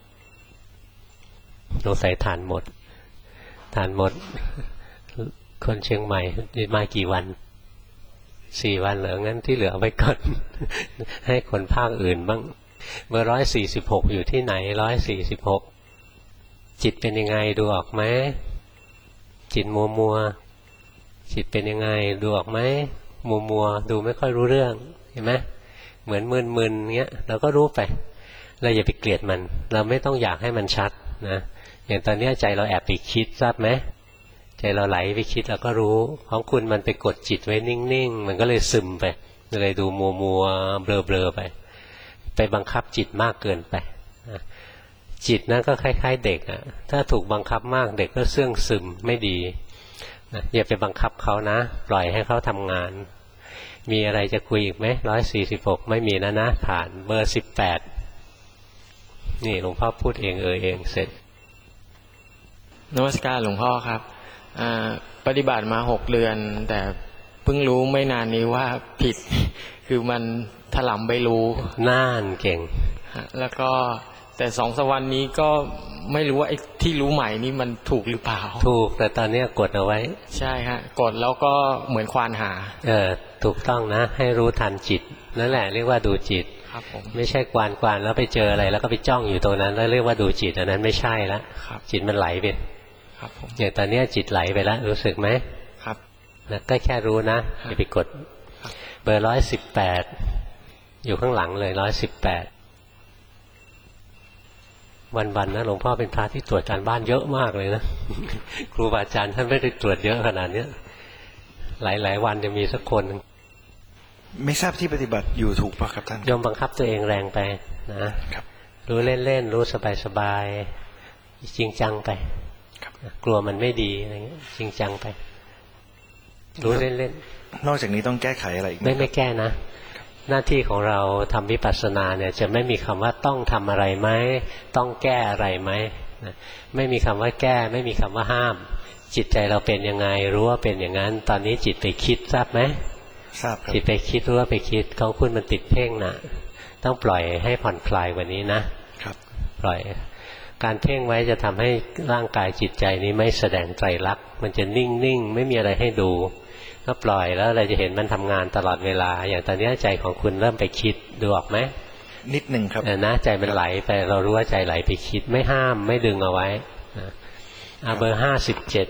สงสัยทานหมดทานหมดคนเชียงใหม่มากี่วันสี่วันเหลืองั้นที่เหลือไว้ก่อนให้คนภาคอื่นบ้างเมื่อร้อยสี่สิบหกอยู่ที่ไหนร้อยสี่สิบหกจิตเป็นยังไงดูออกไหมจิตมัวมัวจิตเป็นยังไงดูออกไหมมัวมัวดูไม่ค่อยรู้เรื่องเห็นไหมเหมือนมึนๆเงี้ยเราก็รู้ไปเราอย่าไปเกลียดมันเราไม่ต้องอยากให้มันชัดนะอย่างตอนนี้ใจเราแอบไปคิดทราบไหมใจเราไหลไปคิดเราก็รู้ของคุณมันไปกดจิตไว้นิ่งๆมันก็เลยซึมไปเลยดูมัวมัวเบลอเบลอไปไปบังคับจิตมากเกินไปจิตนั้นก็คล้ายๆเด็กอ่ะถ้าถูกบังคับมากเด็กก็เสื่องซึมไม่ดีนะอย่าไปบังคับเขานะปล่อยให้เขาทำงานมีอะไรจะคุยอีกไหมร้อยสี่สิบหกไม่มีนะนะผ่านเบอร์สิบแปดนี่หลวงพ่อพูดเองเออเองเสร็จนมัสการหลวงพ่อครับปฏิบัติมาหกเดือนแต่เพิ่งรู้ไม่นานนี้ว่าผิดคือมันถลำไปรู้น่านเก่งแล้วก็แต่สองสวันนี้ก็ไม่รู้ว่าไอ้ที่รู้ใหม่นี่มันถูกหรือเปล่าถูกแต่ตอนนี้กดเอาไว้ใช่ฮะกดแล้วก็เหมือนควานหาเออถูกต้องนะให้รู้ทันจิตนั่นแหละเรียกว่าดูจิตครับผมไม่ใช่ควานควานแล้วไปเจออะไรแล้วก็ไปจ้องอยู่ตรงนั้นแล้วเรียกว่าดูจิตอันนั้นไม่ใช่ละจิตมันไหลไปอย่างตอนนี้จิตไหลไปแล้วรู้สึกไหมครับนะก็แค่รู้นะอย่าไปกดเบอร์ร้อยสิบแปดอยู่ข้างหลังเลยร้อยสิบแปดวันๆนะหลวงพ่อเป็นพระที่ตรวจการบ้านเยอะมากเลยนะ ครูบาอาจารย์ท่านไม่ได้ตรวจเยอะขนาดนี้หลายๆวันจะมีสักคนไม่ทราบที่ปฏิบัติอยู่ถูกป่ะครับท่านยอมบังคับตัวเองแรงไปนะครับรู้เล่นๆรู้สบายๆจริงจังไปกลัวมันไม่ดีอะไรเงี้ยจริงจังไปรู้เล่นๆนอกจากนี้ต้องแก้ไขอะไรอีกไหมไม่ไม่แก้นะหน้าที่ของเราทำวิปัสสนาเนี่ยจะไม่มีคำว่าต้องทำอะไรไหมต้องแก้อะไรไหมไม่มีคำว่าแก้ไม่มีคำว่าห้ามจิตใจเราเป็นยังไงรู้ว่าเป็นอย่างนั้นตอนนี้จิตไปคิดทราบไหมทราบครับจิตไปคิดรู้ว่าไปคิดของคุณมันติดเพ่งนะต้องปล่อยให้ผ่อนคลายกว่านี้นะครับปล่อยการเพ่งไว้จะทำให้ร่างกายจิตใจนี้ไม่แสดงไตรลักษณ์มันจะนิ่งๆไม่มีอะไรให้ดูก็ปล่อยแล้วเราจะเห็นมันทำงานตลอดเวลาอย่างตอนนี้ใจของคุณเริ่มไปคิดดูออกไหมนิดหนึ่งครับเออนะใจมันไหลไปเรารู้ว่าใจไหลไปคิดไม่ห้ามไม่ดึงเอาไว้อ่าเบอร์ห้าสิบเจ็ด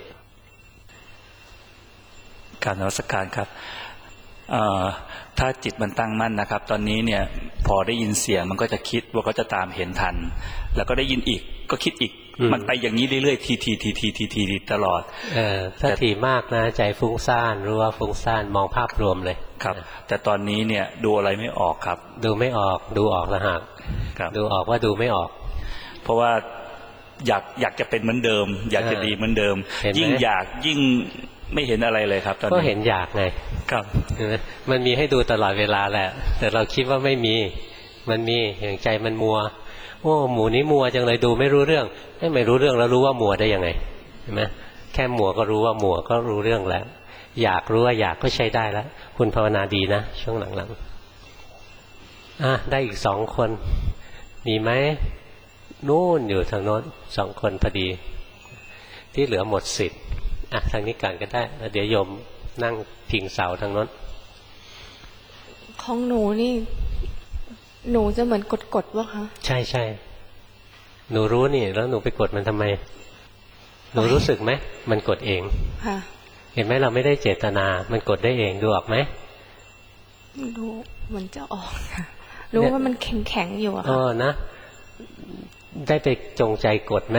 การนมัสการครับถ้าจิตมันตั้งมั่นนะครับตอนนี้เนี่ยพอได้ยินเสียงมันก็จะคิดว่าก็จะตามเห็นทันแล้วก็ได้ยินอีกก็คิดอีกมันไปอย่างนี้เรื่อยๆทีทีทีทีทีทีตลอดเออถ้าทีมากนะใจฟุ้งซ่านรู้ว่าฟุ้งซ่านมองภาพรวมเลยครับแต่ตอนนี้เนี่ยดูอะไรไม่ออกครับดูไม่ออกดูออกละหักดูออกว่าดูไม่ออกเพราะว่าอยากอยากจะเป็นเหมือนเดิมอยากจะดีเหมือนเดิมยิ่งอยากยิ่งไม่เห็นอะไรเลยครับตอนนี้ก็เห็นอยากไงครับมันมีให้ดูตลอดเวลาแหละแต่เราคิดว่าไม่มีมันมีอย่างใจมันมัวโอ้หมูนี้มัวจังเลยดูไม่รู้เรื่องไม่รู้เรื่องแล้วรู้ว่ามัวได้ยังไงเห็นไหมแค่มัวก็รู้ว่ามัวก็รู้เรื่องแล้วอยากรู้ว่าอยากก็ใช้ได้แล้วคุณภาวนาดีนะช่วงหลังๆอ่ะได้อีกสองคนมีไหมนู่นอยู่ทางโน้นสองคนพอดีที่เหลือหมดสิทธิ์อ่ะทางนี้การก็ได้แล้วเดี๋ยวโยมนั่งพิงเสาทางโน้นของหนูนี่หนูจะเหมือนกดๆวะคะใช่ใช่หนูรู้นี่แล้วหนูไปกดมันทำไมหนูรู้สึกไหมมันกดเองค่ะเห็นไหมเราไม่ได้เจตนามันกดได้เองดูออกไหมดูเหมือนจะออกค่ะรู้ว่ามันแข็งแข็งอยู่อะค่ะเออนะได้ไปจงใจกดไหม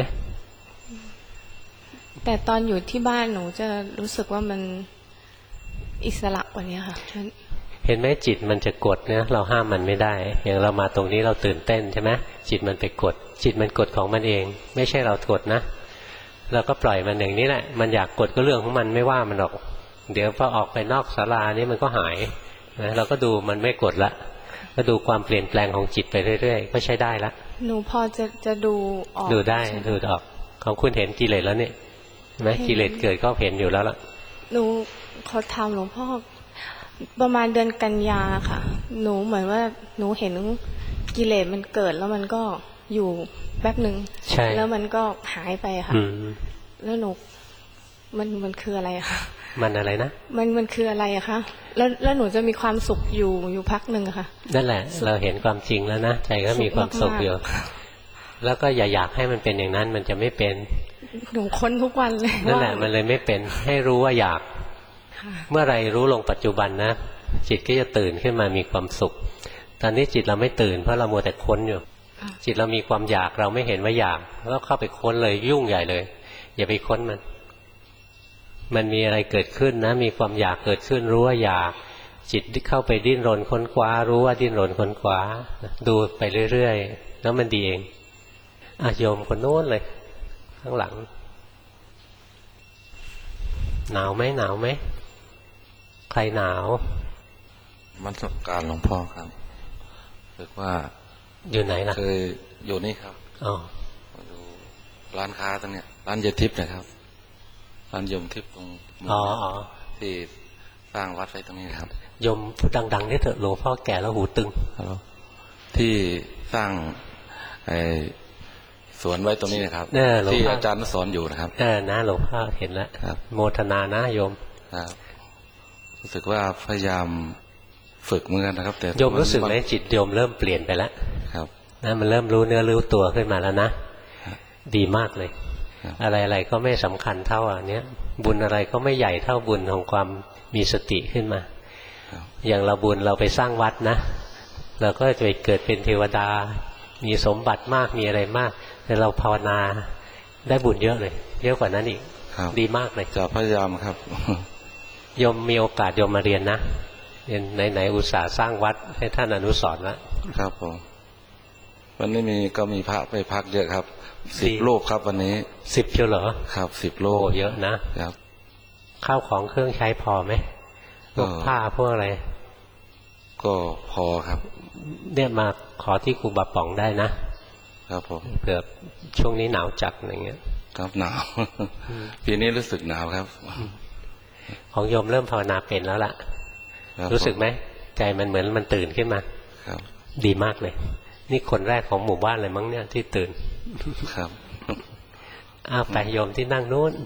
แต่ตอนอยู่ที่บ้านหนูจะรู้สึกว่ามันอิสระกว่านี้ค่ะเห็นไหมจิตมันจะกดเนี่ยเราห้ามมันไม่ได้อย่างเรามาตรงนี้เราตื่นเต้นใช่ไหมจิตมันไปกดจิตมันกดของมันเองไม่ใช่เรากดนะเราก็ปล่อยมันอย่างนี้แหละมันอยากกดก็เรื่องของมันไม่ว่ามันหรอกเดี๋ยวพอออกไปนอกศาลานี้มันก็หายนะเราก็ดูมันไม่กดละก็ดูความเปลี่ยนแปลงของจิตไปเรื่อยๆก็ใช้ได้ละหนูพอจะจะดูออกดูได้ดูออกของคุณเห็นกิเลสแล้วเนี่ยใช่ไหมกิเลสเกิดก็เห็นอยู่แล้วล่ะหนูขอถามหลวงพ่อประมาณเดือนกันยาค่ะหนูเหมือนว่าหนูเห็นกิเลสมันเกิดแล้วมันก็อยู่แป๊บหนึ่งแล้วมันก็หายไปค่ะแล้วหนูมันมันคืออะไรอะคะมันอะไรนะมันมันคืออะไรอะคะแล้วแล้วหนูจะมีความสุขอยู่อยู่พักหนึ่งค่ะนั่นแหละเราเห็นความจริงแล้วนะใจก็มีความสุขอยู่แล้วก็อย่าอยากให้มันเป็นอย่างนั้นมันจะไม่เป็นหนูค้นทุกวันเลยนั่นแหละมันเลยไม่เป็นให้รู้ว่าอยากเมื่อไรรู้ลงปัจจุบันนะจิตก็จะตื่นขึ้นมามีความสุขตอนนี้จิตเราไม่ตื่นเพราะเรามัวแต่ค้นอยู่จิตเรามีความอยากเราไม่เห็นว่าอยากแล้วเข้าไปค้นเลยยุ่งใหญ่เลยอย่าไปค้นมันมันมีอะไรเกิดขึ้นนะมีความอยากเกิดขึ้นรู้ว่าอยากจิตเข้าไปดิ้นรนค้นคว้ารู้ว่าดิ้นรนค้นคว้าดูไปเรื่อยๆแล้วมันดีเองอ่ะโยมคนโน้นเลยข้างหลังหนาวไหมหนาวไหมใครหนาวมันสการหลวงพ่อครับคือว่าอยู่ไหนล่ะเคยอยู่นี่ครับอ๋อดูร้านค้าตรงเนี้ยร้านเยทิพย์นะครับร้านยมทิพย์ตรงอ๋อที่สร้างวัดไว้ตรงนี้ครับยมพูดดังๆนี่เถอะหลวงพ่อแก่แล้วหูตึงที่สร้างไอ้สวนไว้ตรงนี้นะครับที่อาจารย์สอนอยู่นะครับเออนะหลวงพ่อเห็นแล้วโมทนานะโยมครับรู้สึกว่าพยายามฝึกเหมือนกันนะครับแต่โยมรู้สึกไหมจิตโยมเริ่มเปลี่ยนไปแล้วครับนะมันเริ่มรู้เนื้อรู้ตัวขึ้นมาแล้วนะดีมากเลยอะไรๆก็ไม่สำคัญเท่าอันเนี้ยบุญอะไรก็ไม่ใหญ่เท่าบุญของความมีสติขึ้นมาอย่างเราบุญเราไปสร้างวัดนะเราก็จะไปเกิดเป็นเทวดามีสมบัติมากมีอะไรมากแต่เราภาวนาได้บุญเยอะเลยเยอะกว่านั้นอีกดีมากเลยจะพยายามครับโยมมีโอกาสโยมมาเรียนนะเรียนไหนๆอุตส่าห์สร้างวัดให้ท่านอนุสรณ์แล้วครับผมวันนี้มีก็มีพระไปพักเยอะครับสิบรูปครับวันนี้สิบเชียวเหรอครับสิบรูปเยอะนะครับข้าวของเครื่องใช้พอไหมพวกผ้าพวกอะไรก็พอครับเนี่ยมาขอที่ครูบาป๋องได้นะครับผมเผื่อช่วงนี้หนาวจัดอะไรเงี้ยครับหนาวปีนี้รู้สึกหนาวครับของโยมเริ่มภาวนาเป็นแล้วล่ะรู้สึกไหมใจมันเหมือนมันตื่นขึ้นมาครับดีมากเลยนี่คนแรกของหมู่บ้านเลยมั้งเนี่ยที่ตื่นครับอ้าวไปโยมที่นั่งนู้น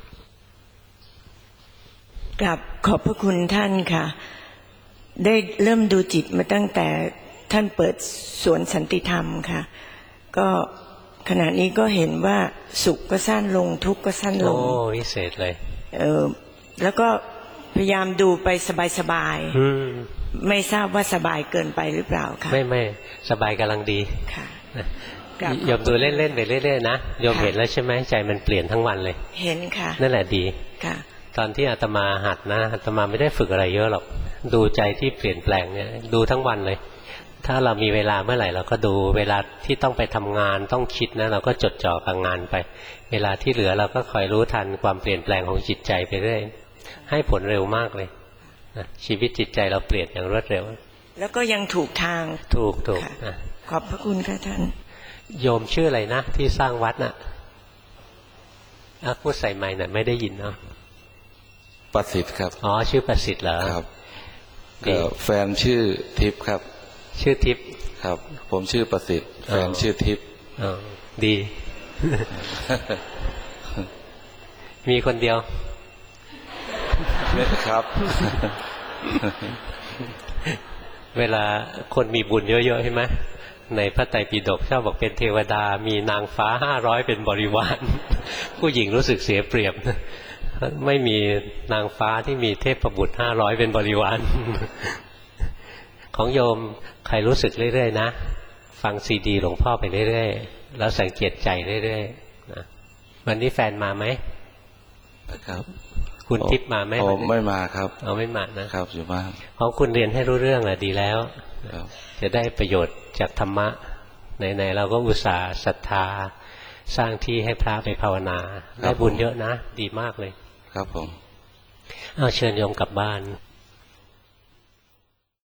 กราบขอบพระคุณท่านค่ะได้เริ่มดูจิตมาตั้งแต่ท่านเปิดสวนสันติธรรมค่ะก็ขณะนี้ก็เห็นว่าสุขก็สั้นลงทุกข์ก็สั้นลงโอ้วิเศษเลยเออแล้วก็พยายามดูไปสบายๆไม่ทราบว่าสบายเกินไปหรือเปล่าค่ะไม่ไม่สบายกำลังดีค่ะโยมดูเล่นๆไปเรื่อยๆนะโยมเห็นแล้วใช่ไหมใจมันเปลี่ยนทั้งวันเลยเห็นค่ะนั่นแหละดีค่ะตอนที่อาตมาหัดนะอาตมาไม่ได้ฝึกอะไรเยอะหรอกดูใจที่เปลี่ยนแปลงเนี่ยดูทั้งวันเลยถ้าเรามีเวลาเมื่อไหร่เราก็ดูเวลาที่ต้องไปทำงานต้องคิดนะเราก็จดจ่อกับงานไปเวลาที่เหลือเราก็คอยรู้ทันความเปลี่ยนแปลงของจิตใจไปเรื่อยให้ผลเร็วมากเลยนะชีวิตจิตใจเราเปลี่ยนอย่างรวดเร็วแล้วก็ยังถูกทางถูกถูกนะขอบพระคุณค่ะท่านโยมชื่ออะไรนะที่สร้างวัดน่ะอ่ะพูดใส่ไมค์หน่อยไม่ได้ยินเนาะประสิทธิ์ครับอ๋อชื่อประสิทธิ์เหรอครับก็แฟนชื่อทิพย์ครับชื่อทิพย์ครับผมชื่อประสิทธิ์แฟนชื่อทิพย์อ๋อดีมีคนเดียวครับเวลาคนมีบุญเยอะๆใช่ไหมในพระไตรปิฎกชอบบอกเป็นเทวดามีนางฟ้าห้าร้อยเป็นบริวารผู้หญิงรู้สึกเสียเปรียบไม่มีนางฟ้าที่มีเทพบุตรห้าร้อยเป็นบริวารของโยมใครรู้สึกเรื่อยๆนะฟังซีดีหลวงพ่อไปเรื่อยๆแล้วสังเกตใจเรื่อยๆนะวันนี้แฟนมาไหมครับคุณทิพย์มาไหมผมไม่มาครับเอาไม่มานะครับอยู่บ้านของคุณเรียนให้รู้เรื่องแหละดีแล้วจะได้ประโยชน์จากธรรมะไหนๆเราก็อุตส่าห์ศรัทธาสร้างที่ให้พระไปภาวนาได้บุญเยอะนะดีมากเลยครับผมเอาเชิญโยมกลับบ้าน